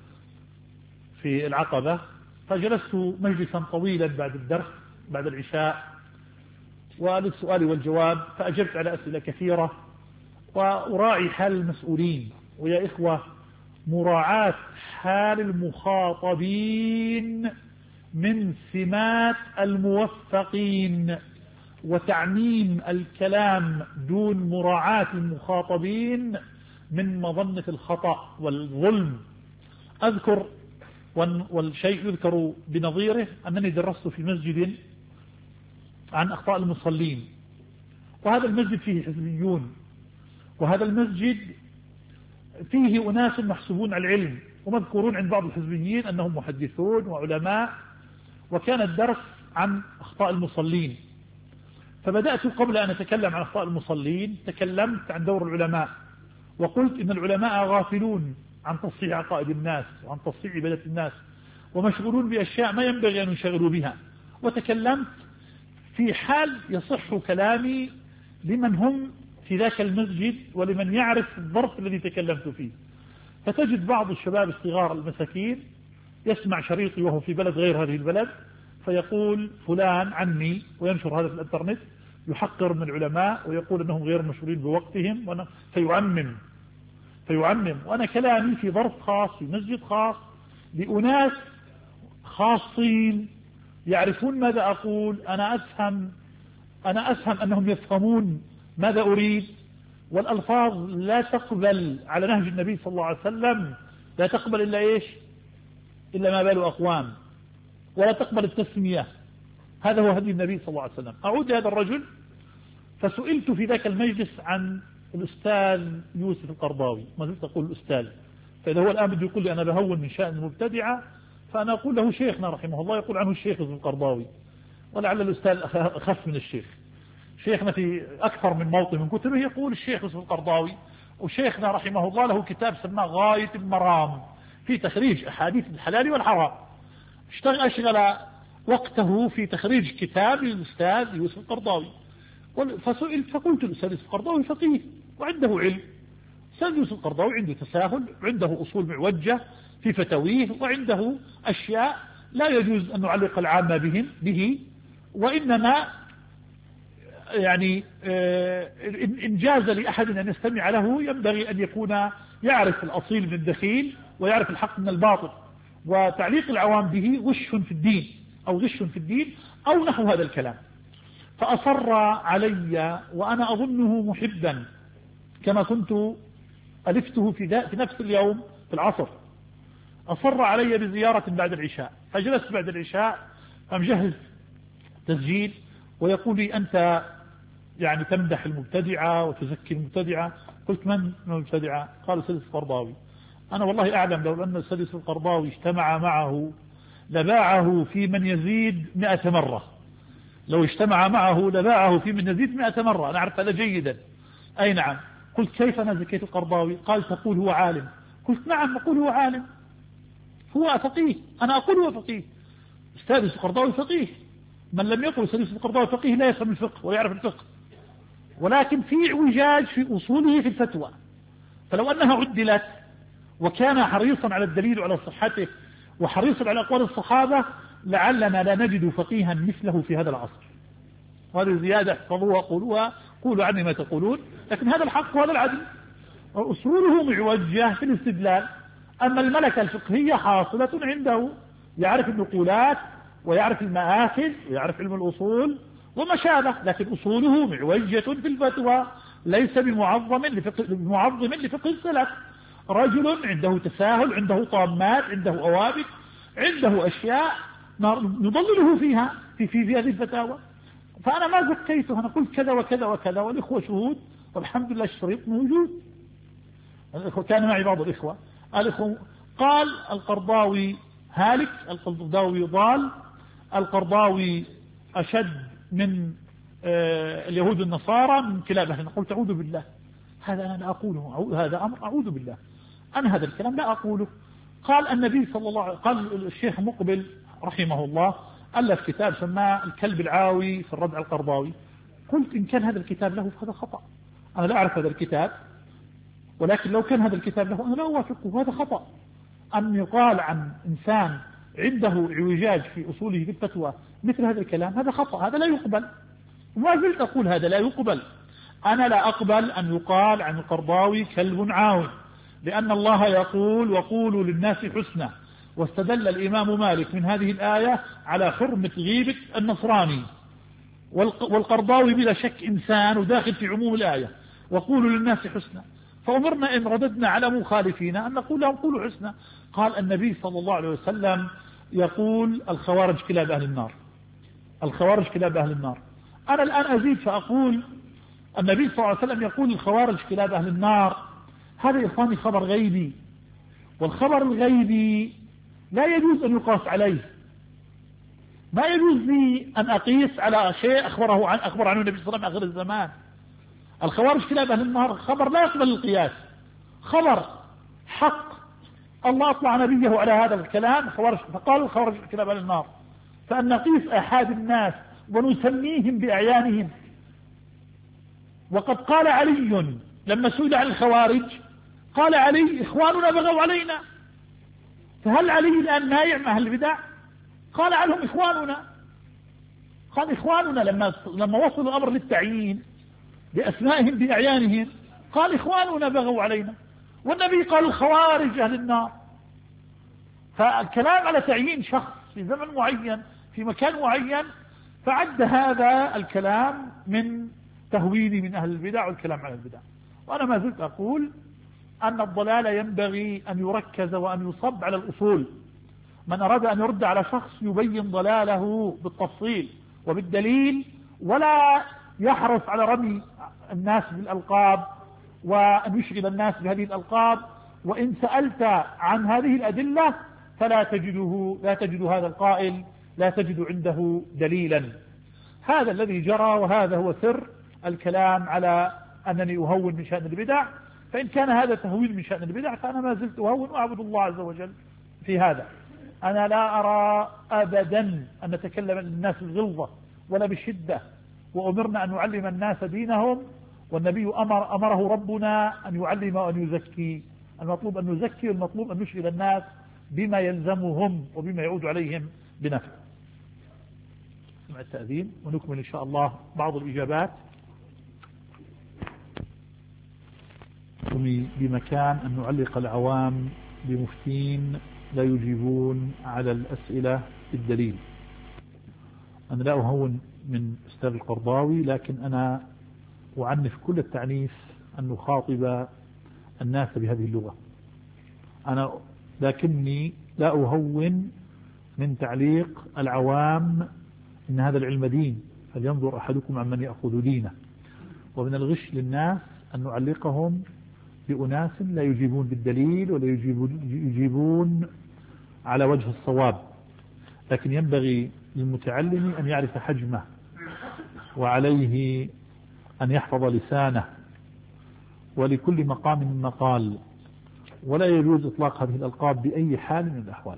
في العقبة، فجلست مجلسا طويلا بعد الدرس بعد العشاء وللسؤال والجواب، فأجبت على أسئلة كثيرة وأراعي حال المسؤولين. ويا إخوة، مراعاة حال المخاطبين من سمات الموفقين، وتعميم الكلام دون مراعاة المخاطبين من مظنة الخطأ والظلم. أذكر والشيء يذكر بنظيره أنني درست في مسجد عن أخطاء المصلين، وهذا المسجد فيه حزبيون، وهذا المسجد فيه أناس محسوبون على العلم ومذكورون عند بعض الحزبيين أنهم محدثون وعلماء، وكان الدرس عن أخطاء المصلين. فبدأت قبل أن أتكلم عن أخطاء المصلين تكلمت عن دور العلماء، وقلت إن العلماء غافلون عن تصحيح عقائد الناس وعن تصحيح عبادة الناس، ومشغولون بأشياء ما ينبغي أن ينشغلوا بها. وتكلمت في حال يصح كلامي لمن هم في ذاك المسجد ولمن يعرف الظرف الذي تكلمت فيه. فتجد بعض الشباب الصغار المساكين يسمع شريطي وهو في بلد غير هذه البلد، فيقول فلان عني، وينشر هذا في الانترنت، يحقر من العلماء ويقول أنهم غير مشغولين بوقتهم، فيعمم فيعمم وأنا كلامي في ظرف خاص في مسجد خاص لأناس خاصين يعرفون ماذا أقول. أنا أفهم أنا أفهم أنهم يفهمون ماذا أريد، والألفاظ لا تقبل على نهج النبي صلى الله عليه وسلم، لا تقبل إلا إيش إلا ما بال أقوام، ولا تقبل التسمية. هذا هو هدي النبي صلى الله عليه وسلم. أعود لهذا الرجل، فسئلت في ذاك المجلس عن الأستاذ يوسف القرضاوي، ما زلت أقول الأستاذ، فإذا هو الآن بده يقول لي أنا بهون من شأن المبتدعة، فأنا أقول له شيخنا رحمه الله يقول عنه الشيخ يوسف القرضاوي، ولعل الأستاذ أخف من الشيخ. شيخنا في أكثر من موطن من كتبه يقول الشيخ يوسف القرضاوي، وشيخنا رحمه الله له كتاب سماه غاية المرام في تخريج أحاديث الحلال والحرام. اشتغل أشغل وقته في تخريج كتاب الأستاذ يوسف القرضاوي. فسئلت فقلت الأستاذ يوسف القرضاوي فقيه وعنده علم. الأستاذ يوسف القرضاوي عنده تساهل، عنده أصول معوجة في فتاويه، وعنده أشياء لا يجوز أن نعلق العامة بهم به، وإنما يعني إن جاز لأحد أن يستمع له ينبغي أن يكون يعرف الأصيل من الدخيل ويعرف الحق من الباطل، وتعليق العوام به غش في الدين أو غش في الدين أو نحو هذا الكلام. فأصر علي وأنا أظنه محبا كما كنت ألفته في, في نفس اليوم في العصر، أصر علي بزيارة بعد العشاء. فجلست بعد العشاء فمجهز تسجيل، ويقول لي أنت يعني تمدح المبتدعة وتزكي المبتدعة. قلت من المبتدعة؟ قال السادس القرضاوي. أنا والله أعلم لو أن السادس القرضاوي اجتمع معه لباعه في من يزيد مئة مرة، لو اجتمع معه لباعه في من يزيد مئة مرة، أنا أعرف هذا جيدا. أي نعم. قلت كيف أنا زكيت القرضاوي؟ قال تقول هو عالم. قلت نعم أقول هو عالم، هو فقيه، أنا أقول هو فقيه. السادس القرضاوي فقيه، من لم يقل السادس القرضاوي فقيه لا يفهم الفقه ويعرف الفقه، ولكن في اعوجاج في أصوله في الفتوى. فلو أنها عدلت وكان حريصا على الدليل وعلى صحته وحريصا على أقوال الصحابة لعلنا لا نجد فقيها مثله في هذا العصر. وهذه زيادة احفظوها قولوها، قولوا عني ما تقولون، لكن هذا الحق وهذا العدل. أصوله معوجة في الاستدلال، أما الملكة الفقهية حاصلة عنده، يعرف النقولات ويعرف المآخذ ويعرف علم الأصول وما شابه، لكن أصوله معوجة في الفتوى، ليس بمعظم لفقه, بمعظم لفقه السلف. رجل عنده تساهل، عنده طامات، عنده أوابك، عنده أشياء نضلله فيها في, في, في هذه الفتاوى. فأنا ما زكيته، أنا قلت كذا وكذا وكذا، والإخوة شهود والحمد لله الشريط موجود. الإخوة كان معي بعض الإخوة، الإخوة قال القرضاوي هالك، القرضاوي ضال، القرضاوي أشد من آه اليهود النصارى من كلاب أهلنا. قلت أعوذ بالله، هذا أنا لا أقوله، هذا أمر أعوذ بالله، أنا هذا الكلام لا أقوله. قال النبي صلى الله عليه وسلم، قال الشيخ مقبل رحمه الله ألف كتاب سماه الكلب العاوي في الرد على القرضاوي، قلت إن كان هذا الكتاب له فهذا خطأ. أنا لا أعرف هذا الكتاب، ولكن لو كان هذا الكتاب له أنا لا أوافقه، هذا خطأ. أن يقال عن إنسان عنده اعوجاج في أصوله في الفتوى مثل هذا الكلام، هذا خطأ، هذا لا يقبل. وما زلت أقول هذا لا يقبل. أنا لا أقبل أن يقال عن القرضاوي كلب عاون، لأن الله يقول وقولوا للناس حسنا، واستدل الإمام مالك من هذه الآية على حرمة غيبة النصراني، والقرضاوي بلا شك إنسان وداخل في عموم الآية، وقولوا للناس حسنا. فأمرنا إن رددنا على مخالفينا أن نقول لهم قولوا حسنا. قال النبي صلى الله عليه وسلم يقول الخوارج كلاب أهل النار، الخوارج كلاب أهل النار. أنا الآن أزيد فأقول النبي صلى الله عليه وسلم يقول الخوارج كلاب أهل النار. هذا يا إخواني خبر غيبي، والخبر الغيبي لا يجوز أن يقاس عليه. ما يجوز لي أن أقيس على شيء أخبره عن أخبر عنه النبي صلى الله عليه وسلم آخر الزمان. الخوارج كلاب أهل النار خبر لا يقبل القياس، خبر حق. الله أطلع نبيه على هذا الكلام خوارج، فقالوا الخوارج كلاب أهل النار. فأن نقيس أحد الناس ونسميهم بأعيانهم. وقد قال علي لما سئل عن الخوارج قال علي إخواننا بغوا علينا. فهل علي الآن نايع مع أهل البدع؟ قال عنهم إخواننا، قال إخواننا لما لما وصل الأمر للتعيين بأسمائهم بأعيانهم قال إخواننا بغوا علينا. والنبي قال الخوارج أهل النار. فالكلام على تعيين شخص في زمن معين في مكان معين، فعد هذا الكلام من تهويل من أهل البدع والكلام على البدع. وأنا ما زلت أقول أن الضلال ينبغي أن يركز وأن يصب على الأصول. من أراد أن يرد على شخص يبين ضلاله بالتفصيل وبالدليل، ولا يحرص على رمي الناس بالألقاب وأن يشغل الناس بهذه الألقاب. وإن سألت عن هذه الأدلة فلا تجده لا تجد هذا القائل لا تجد عنده دليلا. هذا الذي جرى، وهذا هو سر الكلام على أنني أهون من شأن البدع. فإن كان هذا تهويل من شأن البدع فأنا ما زلت أهون وأعبد الله عز وجل في هذا. أنا لا أرى أبدا أن نتكلم للناس بالغلظة ولا بالشدة، وأمرنا أن نعلم الناس دينهم، والنبي أمر أمره ربنا أن يعلم وأن يزكي. المطلوب أن نزكي، والمطلوب أن نشغل الناس بما يلزمهم وبما يعود عليهم بنفع. مع التأذين ونكمل إن شاء الله بعض الإجابات. بمكان أن نعلق العوام بمفتين لا يجيبون على الأسئلة بالدليل. أنا لا أهون من أستاذ القرضاوي، لكن أنا أعنف كل التعنيف أن نخاطب الناس بهذه اللغة. أنا لكني لا أهون من تعليق العوام إن هذا العلم دين فلينظر أحدكم عمن يأخذ دينه، ومن الغش للناس أن نعلقهم بأناس لا يجيبون بالدليل ولا يجيبون على وجه الصواب. لكن ينبغي للمتعلم أن يعرف حجمه، وعليه أن يحفظ لسانه، ولكل مقام مقال، ولا يجوز إطلاق هذه الألقاب بأي حال من الأحوال.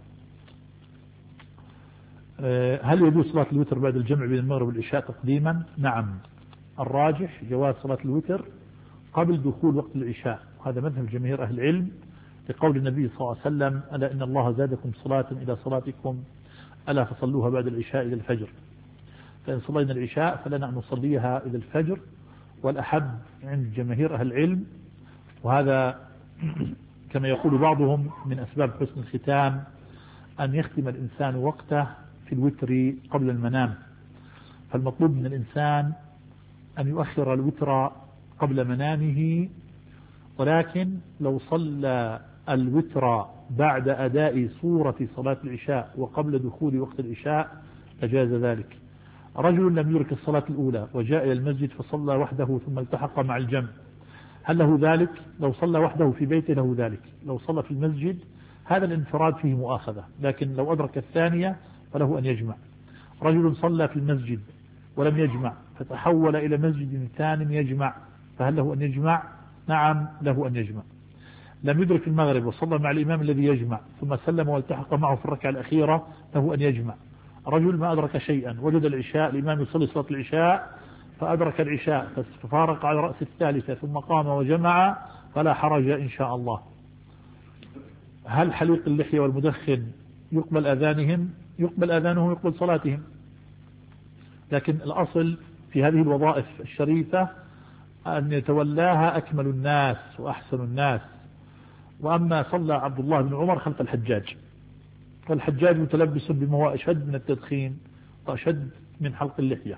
هل يجوز صلاة الوتر بعد الجمع بين المغرب والعشاء تقديما؟ نعم، الراجح جواز صلاة الوتر قبل دخول وقت العشاء، وهذا مذهب جماهير أهل العلم لقول النبي صلى الله عليه وسلم: ألا إن الله زادكم صلاة إلى صلاتكم ألا فصلوها بعد العشاء إلى الفجر. فإن صلينا العشاء فلنا أن نصليها إلى الفجر، والأحب عند جماهير أهل العلم، وهذا كما يقول بعضهم من أسباب حسن الختام، أن يختم الإنسان وقته في الوتر قبل المنام. فالمطلوب من الإنسان أن يؤخر الوتر قبل منامه، ولكن لو صلى الوتر بعد أداء صورة صلاة العشاء وقبل دخول وقت العشاء لجاز ذلك. رجل لم يدرك الصلاة الأولى وجاء إلى المسجد فصلى وحده ثم التحق مع الجمع، هل له ذلك؟ لو صلى وحده في بيته له ذلك. لو صلى في المسجد هذا الانفراد فيه مؤاخذة، لكن لو أدرك الثانية فله أن يجمع. رجل صلى في المسجد ولم يجمع فتحول إلى مسجد ثان يجمع، فهل له أن يجمع؟ نعم له أن يجمع. لم يدرك المغرب وصلى مع الإمام الذي يجمع ثم سلم والتحق معه في الركعة الأخيرة له أن يجمع. رجل ما أدرك شيئا وجد العشاء الإمام يصلي صلاة العشاء فأدرك العشاء ففارق على رأس الثالثة ثم قام وجمع فلا حرج إن شاء الله. هل حليق اللحية والمدخن يقبل أذانهم؟ يقبل أذانهم ويقبل صلاتهم، لكن الأصل في هذه الوظائف الشريفة أن يتولاها أكمل الناس وأحسن الناس. وأما صلى عبد الله بن عمر خلف الحجاج، فالحجاج متلبس بما هو أشد من التدخين وأشد من حلق اللحية.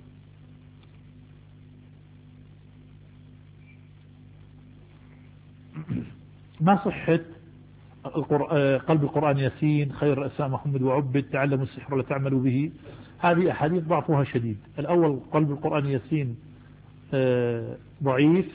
ما صحة قلب القرآن ياسين، خير أسماء محمد وعبد، تعلموا السحر ولا تعملوا به؟ هذه أحاديث ضعفها شديد. الأول قلب القرآن ياسين ضعيف،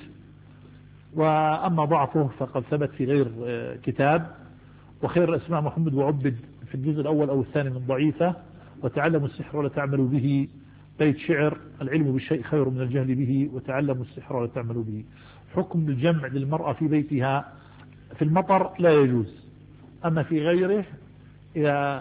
وأما ضعفه فقد ثبت في غير كتاب. وخير أسماء محمد وعبد في الجزء الأول أو الثاني من ضعيفة. وتعلموا السحر ولا تعملوا به بيت شعر، العلم بالشيء خير من الجهل به، وتعلموا السحر ولا تعملوا به. حكم الجمع للمرأة في بيتها في المطر لا يجوز، أما في غيره إذا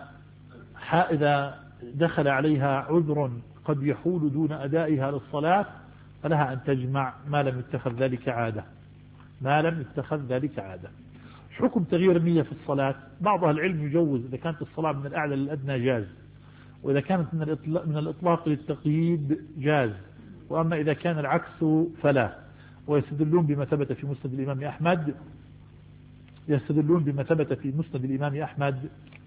إذا دخل عليها عذر قد يحول دون أدائها للصلاة فلها أن تجمع ما لم يتخذ ذلك عادة ما لم يتخذ ذلك عادة. حكم تغيير النية في الصلاة، بعض أهل العلم يجوز إذا كانت الصلاة من الأعلى للأدنى جاز، وإذا كانت من الإطلاق, من الإطلاق للتقييد جاز، وأما إذا كان العكس فلا. ويستدلون بما ثبت في مسند الإمام أحمد يستدلون بما ثبت في مسند الإمام أحمد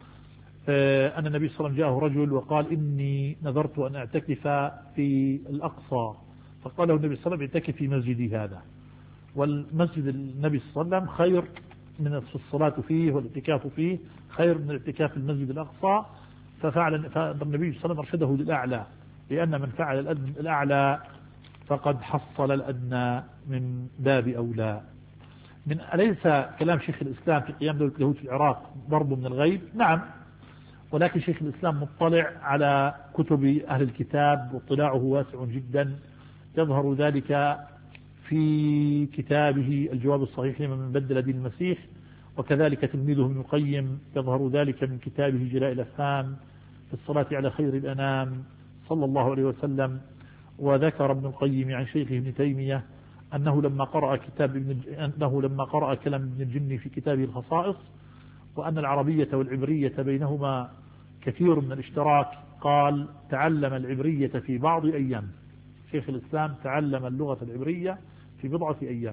أن النبي صلى الله عليه وسلم جاءه رجل وقال إني نذرت أن أعتكف في الأقصى، فقال له النبي صلى الله عليه وسلم اعتكف في مسجدي هذا. والمسجد النبي صلى الله عليه وسلم خير من الصلاة فيه والاعتكاف فيه خير من الاعتكاف في المسجد الأقصى. ففعل فالنبي صلى الله عليه وسلم أرشده للأعلى، لأن من فعل الأعلى فقد حصل الأدنى من باب أولى. من أليس كلام شيخ الإسلام في قيام دولة اليهود في العراق ضرب من الغيب؟ نعم، ولكن شيخ الإسلام مطلع على كتب أهل الكتاب واطلاعه واسع جدا، يظهر ذلك في كتابه الجواب الصحيح لمن بدل دين المسيح، وكذلك تلميذه ابن القيم يظهر ذلك من كتابه جلاء الأفهام في الصلاة على خير الأنام صلى الله عليه وسلم. وذكر ابن القيم عن شيخه ابن تيمية أنه لما قرأ كتاب ابن أنه لما قرأ كلام ابن الجني في كتابه الخصائص، وأن العربية والعبرية بينهما كثير من الاشتراك، قال تعلم العبرية في بعض أيام. شيخ الإسلام تعلم اللغة العبرية في بضعة أيام.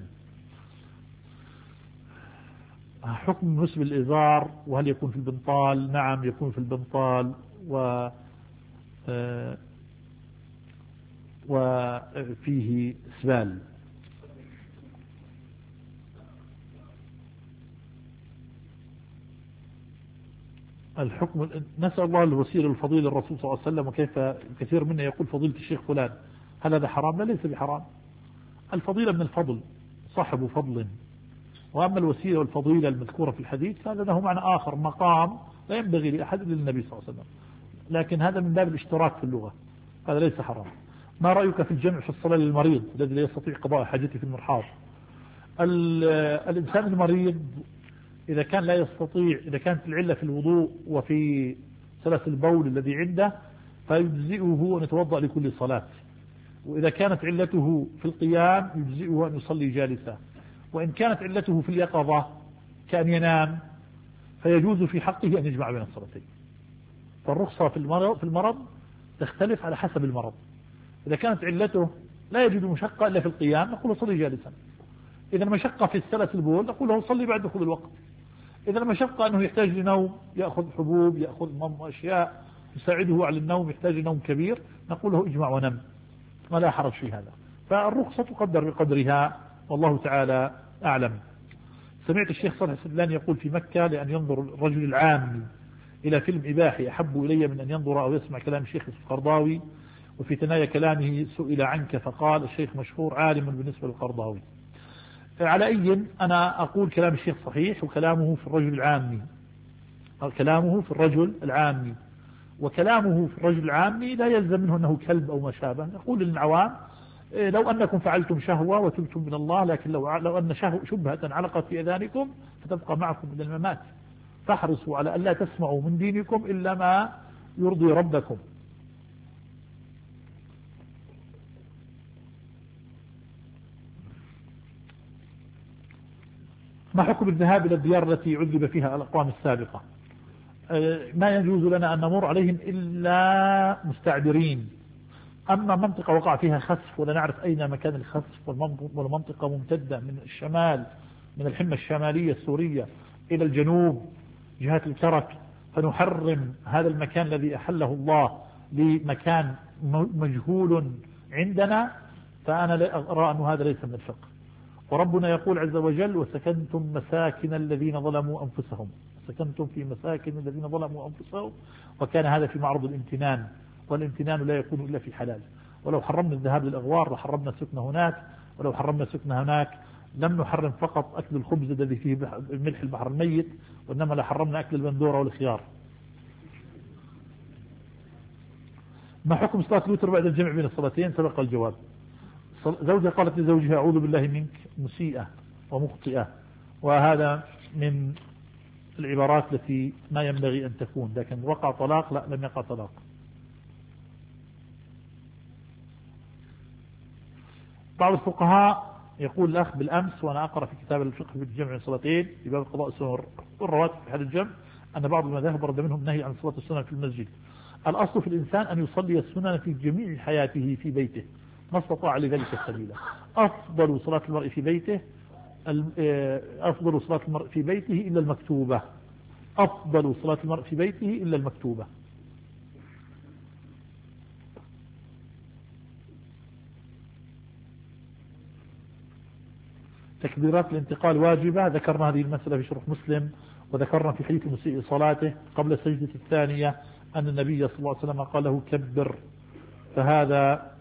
حكم نسب الإزار، وهل يكون في البنطال؟ نعم يكون في البنطال و وفيه سبال. الحكم، نسأل الله الوسيلة الفضيل الرسول صلى الله عليه وسلم، وكيف كثير منا يقول فضيلة الشيخ فلان، هل هذا حرام؟ لا، ليس بحرام. الفضيلة من الفضل، صاحب فضل. وأما الوسيلة والفضيلة المذكورة في الحديث فهذا له معنى آخر، مقام لا ينبغي لأحد إلا النبي صلى الله عليه وسلم، لكن هذا من باب الاشتراك في اللغة، هذا ليس حرام. ما رأيك في الجمع في الصلاة للمريض الذي لا يستطيع قضاء حاجته في المرحاض؟ الإنسان المريض إذا كان لا يستطيع، إذا كانت العلة في الوضوء وفي سلس البول الذي عنده فيجزئه أن يتوضأ لكل صلاة، وإذا كانت علته في القيام يجزئه أن يصلي جالسا، وإن كانت علته في اليقظة كأن ينام فيجوز في حقه أن يجمع بين الصلاتين. فالرخصة في المرض, في المرض تختلف على حسب المرض. إذا كانت علته لا يجد مشقة إلا في القيام نقول صلي جالسا، إذا المشقة في السلس البول نقول له صلي بعد دخول الوقت، إذا المشقة أنه يحتاج لنوم، يأخذ حبوب، يأخذ أشياء يساعده على النوم، يحتاج لنوم كبير، نقول له اجمع ونم، ولا حرج في هذا. فالرخصة تقدر بقدرها، والله تعالى أعلم. سمعت الشيخ صالح السدلان يقول في مكة لأن ينظر الرجل العام إلى فيلم إباحي أحب إلي من أن ينظر أو يسمع كلام الشيخ القرضاوي، وفي ثنايا كلامه سئل عنك فقال الشيخ مشهور عالم بالنسبة للقرضاوي. على أي أنا أقول كلام الشيخ صحيح، وكلامه في الرجل العامي، كلامه في الرجل العامي وكلامه في الرجل العامي لا يلزم منه أنه كلب أو ما شابه. نقول للعوام لو أنكم فعلتم شهوة وتبتم من الله، لكن لو, لو أن شبهة علقت في أذانكم فتبقى معكم من الممات، فاحرصوا على أن لا تسمعوا من دينكم إلا ما يرضي ربكم. ما حكم الذهاب إلى الديار التي عذب فيها الأقوام السابقة؟ ما يجوز لنا أن نمر عليهم إلا مستعبرين. أما منطقة وقع فيها خسف ولا نعرف أين مكان الخسف، والمنطقة ممتدة من الشمال من الحمة الشمالية السورية إلى الجنوب جهة الكرك، فنحرم هذا المكان الذي أحله الله لمكان مجهول عندنا، فأنا أرى أن هذا ليس من الفقه. وربنا يقول عز وجل: وسكنتم مساكن الذين ظلموا أنفسهم، سكنتم في مساكن الذين ظلموا أنفسهم، وكان هذا في معرض الامتنان، والامتنان لا يكون إلا في حلال. ولو حرمنا الذهاب للأغوار لحرمنا السكن هناك، ولو حرمنا السكن هناك لم نحرم فقط أكل الخبز الذي فيه ملح البحر الميت، وإنما لحرمنا أكل البندورة والخيار. ما حكم صلاة الوتر بعد الجمع بين الصلاتين؟ سبق الجواب. زوجها قالت لزوجها: أعوذ بالله منك مسيئة ومخطئة، وهذا من العبارات التي ما ينبغي أن تكون، لكن وقع طلاق؟ لا، لم يقع طلاق. بعض الفقهاء يقول الأخ بالأمس وأنا أقرأ في كتاب الفقه في الجمع بين الصلاتين في باب قضاء السنن والرواتب في حال الجمع أن بعض المذاهب ورد منهم نهي عن صلاة السنن في المسجد. الأصل في الإنسان أن يصلي السنن في جميع حياته في بيته ما استطاع لذلك السبيل. أفضل صلاة المرء في بيته أفضل صلاة المرء في بيته إلا المكتوبة أفضل صلاة المرء في بيته إلا المكتوبة. تكبيرات الانتقال واجبة، ذكرنا هذه المسألة في شرح مسلم، وذكرنا في حديث مسيء صلاته قبل السجدة الثانية أن النبي صلى الله عليه وسلم قال له: كبر. فهذا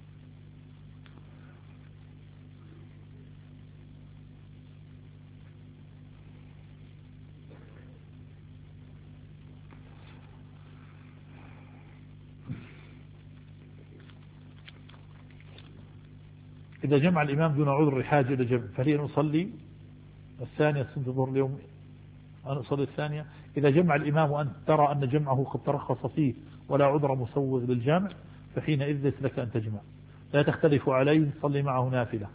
إذا جمع الإمام دون عذر حاجة إلى جمع فهل نصلي الثانية سنة الظهر اليوم أن أصلي الثانية؟ إذا جمع الإمام وأنت ترى أن جمعه قد ترخص فيه ولا عذر مسوغ للجمع فحينئذ ليس لك أن تجمع، لا تختلف عليه، صلي معه نافلة.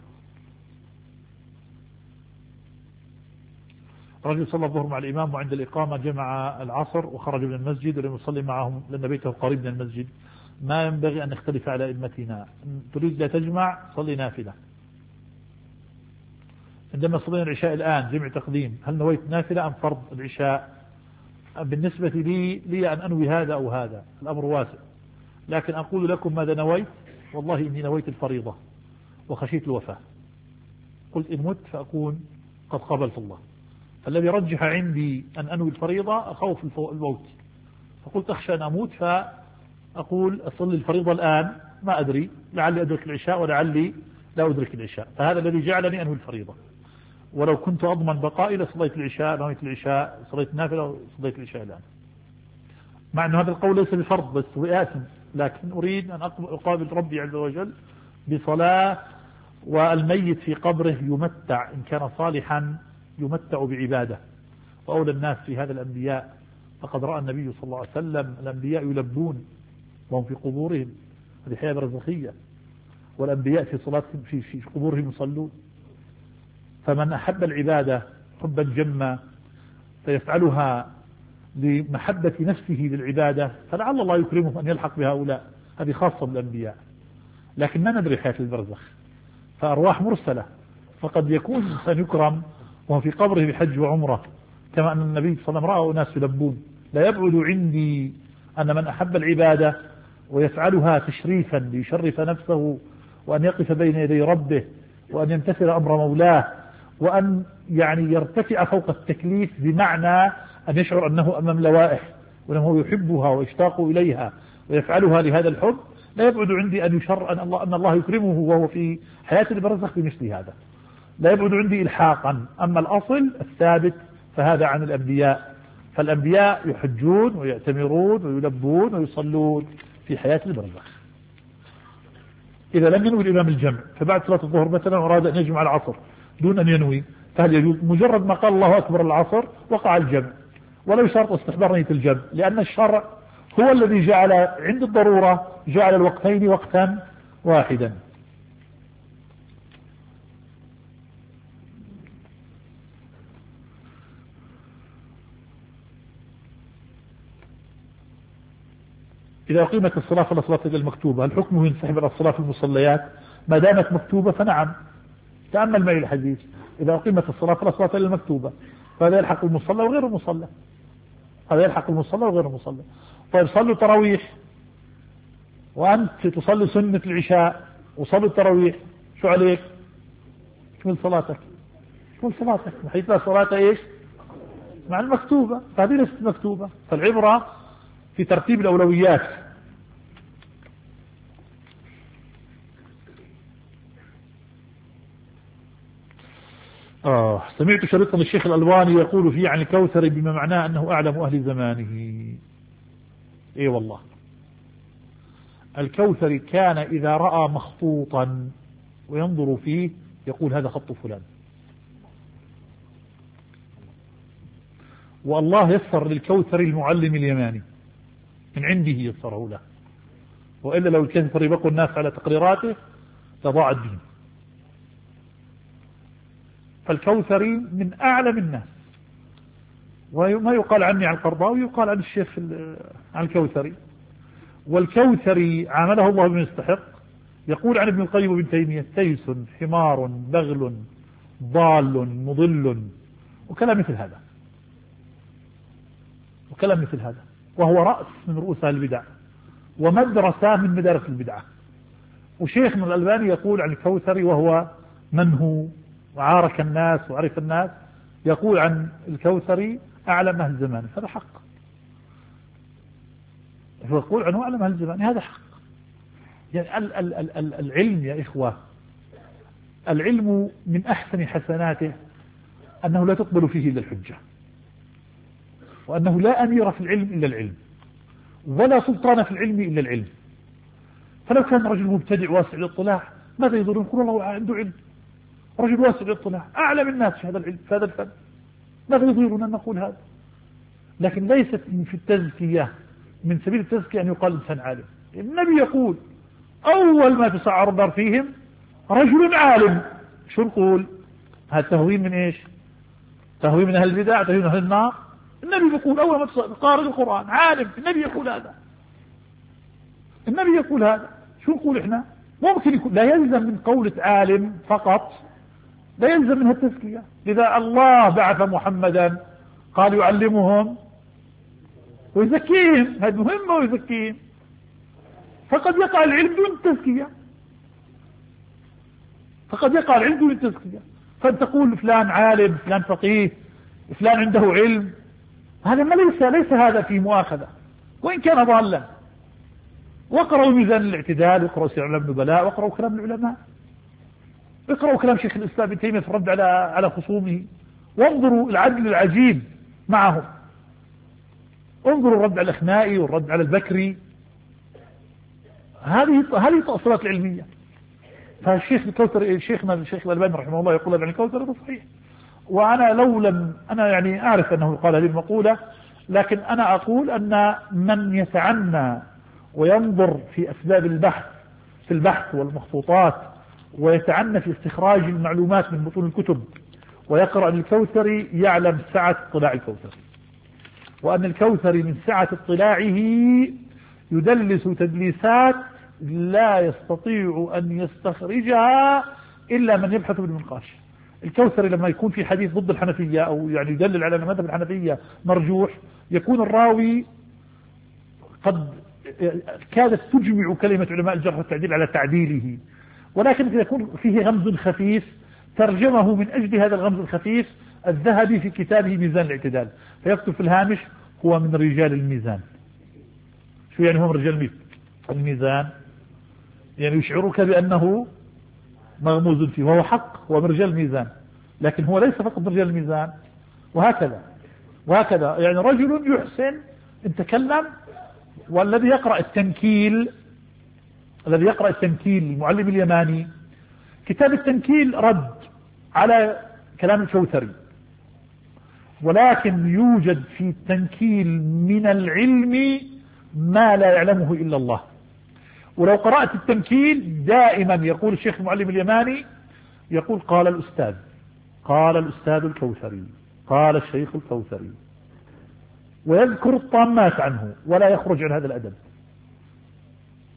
رجل صلى الظهر مع الإمام وعند الإقامة جمع العصر وخرج من المسجد ولم يصلي معهم لأن بيته قريب من المسجد، ما ينبغي أن نختلف على أئمتنا. تريد لا تجمع صلي نافلة. عندما صلينا العشاء الآن جمع تقديم، هل نويت نافلة أم فرض العشاء؟ بالنسبة لي لي أن أنوي هذا أو هذا، الأمر واسع، لكن أقول لكم ماذا نويت. والله إني نويت الفريضة وخشيت الوفاة، قلت إن مت فأكون قد قبلت الله. الذي رجح عندي أن أنوي الفريضة أخوف الموت، فقلت أخشى أن أموت فأقول أصلي الفريضة الآن، ما أدري لعلي أدرك العشاء ولعلي لا أدرك العشاء، فهذا الذي جعلني أنوي الفريضة. ولو كنت أضمن بقائي لصليت العشاء، نويت العشاء، صليت نافلة وصليت العشاء الآن، مع أن هذا القول ليس بفرض بس هو آثم، لكن أريد أن أقابل ربي عز وجل بصلاة. والميت في قبره يمتع إن كان صالحا يمتع بعبادة، وأولى الناس في هذا الأنبياء، فقد رأى النبي صلى الله عليه وسلم الأنبياء يلبون وهم في قبورهم، هذه حياة برزخية، والأنبياء في صلاتهم في, في قبورهم يصلون. فمن أحب العبادة حبا جما فيفعلها لمحبة نفسه للعبادة فلعل الله يكرمه أن يلحق بهؤلاء، هذه خاصة بالأنبياء، لكن ما ندري حياة البرزخ، فأرواح مرسلة، فقد يكون إنسان يكرم وهو في قبره بحج وعمرة، كما أن النبي صلى الله عليه وسلم رأى ناس يلبون. لا يبعد عندي أن من أحب العبادة ويفعلها تشريفا ليشرف نفسه وأن يقف بين يدي ربه وأن يمتثل أمر مولاه وأن يعني يرتفع فوق التكليف، بمعنى أن يشعر أنه أمام لوائح وأنه يحبها ويشتاق إليها ويفعلها لهذا الحب، لا يبعد عندي أن يشر أن الله, أن الله يكرمه وهو في حياة البرزخ بمثل هذا، لا يبعد عندي إلحاقا. أما الأصل الثابت فهذا عن الأنبياء، فالأنبياء يحجون ويأتمرون ويلبون ويصلون في حياة البرزخ. إذا لم ينوي الإمام الجمع فبعد صلاة الظهر مثلا أراد أن يجمع العصر دون أن ينوي، فهل يجوز؟ مجرد ما قال الله أكبر العصر وقع الجمع، ولا يشترط استحضار نية الجمع، لأن الشرع هو الذي جعل عند الضرورة جعل الوقتين وقتا واحدا. إذا أقيمت الصلاة فلا صلاة إلا المكتوبة، هل حكمه ينسحب على الصلاة في المصليات؟ ما دامت مكتوبة فنعم. تأمل معي الحديث، إذا أقيمت الصلاة فلا صلاة إلا المكتوبة، فهذا يلحق المصلى وغير المصلى، هذا يلحق المصلى وغير المصلى. طيب صلوا تراويح وأنت تصلي سنة العشاء وصلوا التراويح، شو عليك؟ كمل صلاتك، كمل صلاتك، بحيث لا صلاة إيش؟ مع المكتوبة، فهذه ليست مكتوبة. فالعبرة في ترتيب الأولويات. آه سمعت شريطا الشيخ الألباني يقول فيه عن الكوثري بما معناه أنه أعلم أهل زمانه. إيه والله، الكوثري كان إذا رأى مخطوطا وينظر فيه يقول هذا خط فلان، والله يسر للكوثري المعلم اليماني من عنده يسره له، وإلا لو الكوثري بقوا الناس على تقريراته لضاع الدين. فالكوثري من أعلم الناس، وما يقال عني عن القرضاوي يقال عن الشيخ عن الكوثري. والكوثري عامله الله بما يستحق. يقول عن ابن القيم وابن تيمية تيس حمار بغل ضال مضل، وكلام مثل هذا، وكلام مثل هذا، وهو رأس من رؤوس البدع ومدرسة من مدارس البدعة. وشيخنا الألباني يقول عن الكوثري وهو من هو وعارك الناس وعرف الناس، يقول عن الكوثري أعلم أهل زمانه، هذا حق. يقول عنه أعلم أهل زمانه، هذا حق. يعني ال ال ال ال العلم يا إخوة، العلم من أحسن حسناته أنه لا تقبل فيه إلا الحجة، وأنه لا أمير في العلم إلا العلم، ولا سلطان في العلم إلا العلم. فلو كان رجل مبتدع واسع الاطلاع ماذا يضرون؟ يقول الله عنده علم، رجل واسع الاطلاع أعلم الناس في هذا العلم في هذا الفن، ماذا يضرون أن نقول هذا؟ لكن ليست في التزكية من سبيل التزكية أن يقال إنسان عالم. النبي يقول أول ما تسعر النار فيهم رجل عالم. شو نقول؟ هذا تهوين من إيش؟ تهوين من أهل البدع، تهوين من أهل النار. النبي يقول أول ما تقارئ القرآن عالم، النبي يقول هذا، النبي يقول هذا. شو نقول إحنا؟ ممكن يكون لا يلزم من قولة عالم فقط، لا يلزم منها التزكية. لذا الله بعث محمدا قال يعلمهم ويزكيهم، هذا مهمة، ويزكيهم. فقد يقع العلم دون التزكية، فقد يقع العلم دون التزكية. فأنت تقول فلان عالم، فلان فقيه، فلان عنده علم، هذا ما ليس ليس هذا في مؤاخذة وإن كان ضالا. واقرأوا ميزان الاعتدال، واقرأوا سير علم النبلاء، واقرأوا كلام العلماء، اقرأوا كلام شيخ الإسلام ابن تيمية في الرد على على خصومه، وانظروا العدل العجيب معهم، انظروا الرد على الأخنائي والرد على البكري. هذه هذه التأصيلات العلمية. فالشيخ الكوثري، شيخنا الشيخ الألباني رحمه الله يقول عن الكوثري هذا صحيح. وأنا لو لم أنا يعني أعرف أنه قال هذه المقولة، لكن أنا أقول أن من يتعنى وينظر في أسباب البحث في البحث والمخطوطات، ويتعنى في استخراج المعلومات من بطون الكتب، ويقرأ الكوثري يعلم سعة اطلاع الكوثري، وأن الكوثري من سعة اطلاعه يدلس تدليسات لا يستطيع أن يستخرجها إلا من يبحث بالمنقاش. الكوثري لما يكون في حديث ضد الحنفية أو يعني يدلل على أن مذهب الحنفية مرجوح، يكون الراوي قد كادت تجمع كلمة علماء الجرح والتعديل على تعديله، ولكن يكون فيه غمز خفيف ترجمه من أجل هذا الغمز الخفيف الذهبي في كتابه ميزان الاعتدال، فيكتب في الهامش هو من رجال الميزان. شو يعني هو من رجال الميزان؟ يعني يشعرك بأنه مغموز فيه، وهو حق، هو من رجال الميزان، لكن هو ليس فقط من رجال الميزان. وهكذا وهكذا يعني رجل يحسن ان تكلم. والذي يقرأ التنكيل الذي يقرأ التنكيل المعلم اليماني، كتاب التنكيل رد على كلام الكوثري، ولكن يوجد في التنكيل من العلم ما لا يعلمه إلا الله. ولو قرأت التنكيل دائما يقول الشيخ المعلم اليماني، يقول قال الأستاذ قال الأستاذ الكوثري قال الشيخ الكوثري، ويذكر الطامات عنه ولا يخرج عن هذا الأدب.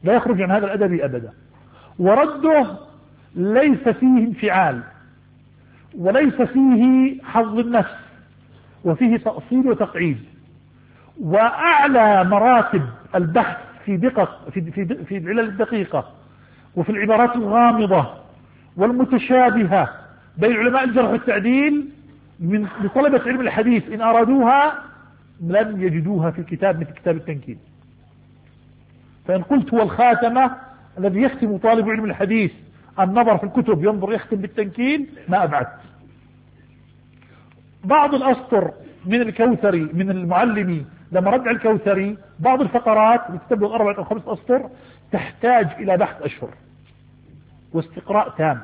لا يخرج عن هذا الأدب أبدا. ورده ليس فيه انفعال وليس فيه حظ النفس، وفيه تأصيل وتقعيد. وأعلى مراتب البحث في دقق في في في العلل الدقيقة وفي العبارات الغامضة والمتشابهة بين علماء الجرح والتعديل من لطلبة علم الحديث إن أرادوها لم يجدوها في الكتاب مثل كتاب التنكيل. فإن قلت هو الخاتمة الذي يختم طالب علم الحديث النظر في الكتب ينظر يختم بالتنكيل ما أبعد. بعض الأسطر من الكوثري من المعلمي لما رجع الكوثري بعض الفقرات تبلغ أربعة أو خمسة أسطر تحتاج إلى بحث أشهر واستقراء تام.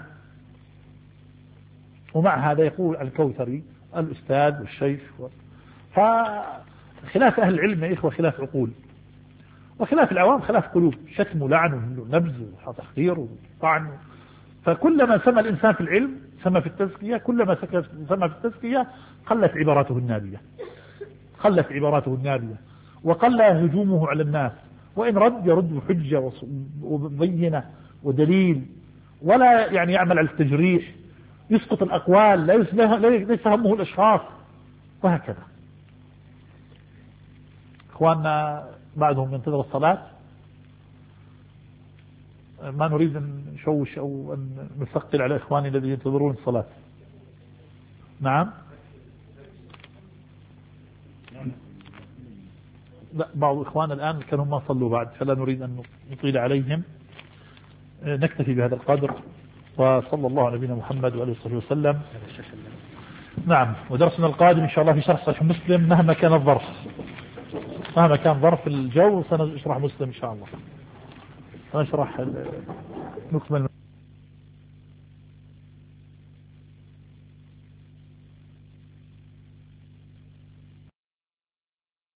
ومع هذا يقول الكوثري الأستاذ والشيخ و... فخلاف أهل العلم يا إخوة خلاف عقول، وخلاف العوام خلاف قلوب، شتم ولعن ونبذ وتحقير وطعن. فكلما سمى الإنسان في العلم سمى في التزكية، كلما سمى في التزكية قلت عباراته النابية قلت عباراته النابية وقل هجومه على الناس، وإن رد يرد بحجة وبينة ودليل، ولا يعني يعمل على التجريح، يسقط الأقوال، ليس همه الأشخاص، وهكذا. إخواننا بعدهم ينتظر الصلاة، ما نريد أن نشوش أو أن نثقل على إخواني الذين ينتظرون الصلاة. نعم، لا بعض إخواننا الآن كانوا ما صلوا بعد، فلا نريد أن نطيل عليهم، نكتفي بهذا القدر، وصلى الله على نبينا محمد وآله وصحبه وسلم. نعم، ودرسنا القادم إن شاء الله في شرح صحيح مسلم مهما كان الظرف، مهما كان ظرف الجو سنشرح مسلم إن شاء الله، سنشرح نكمل.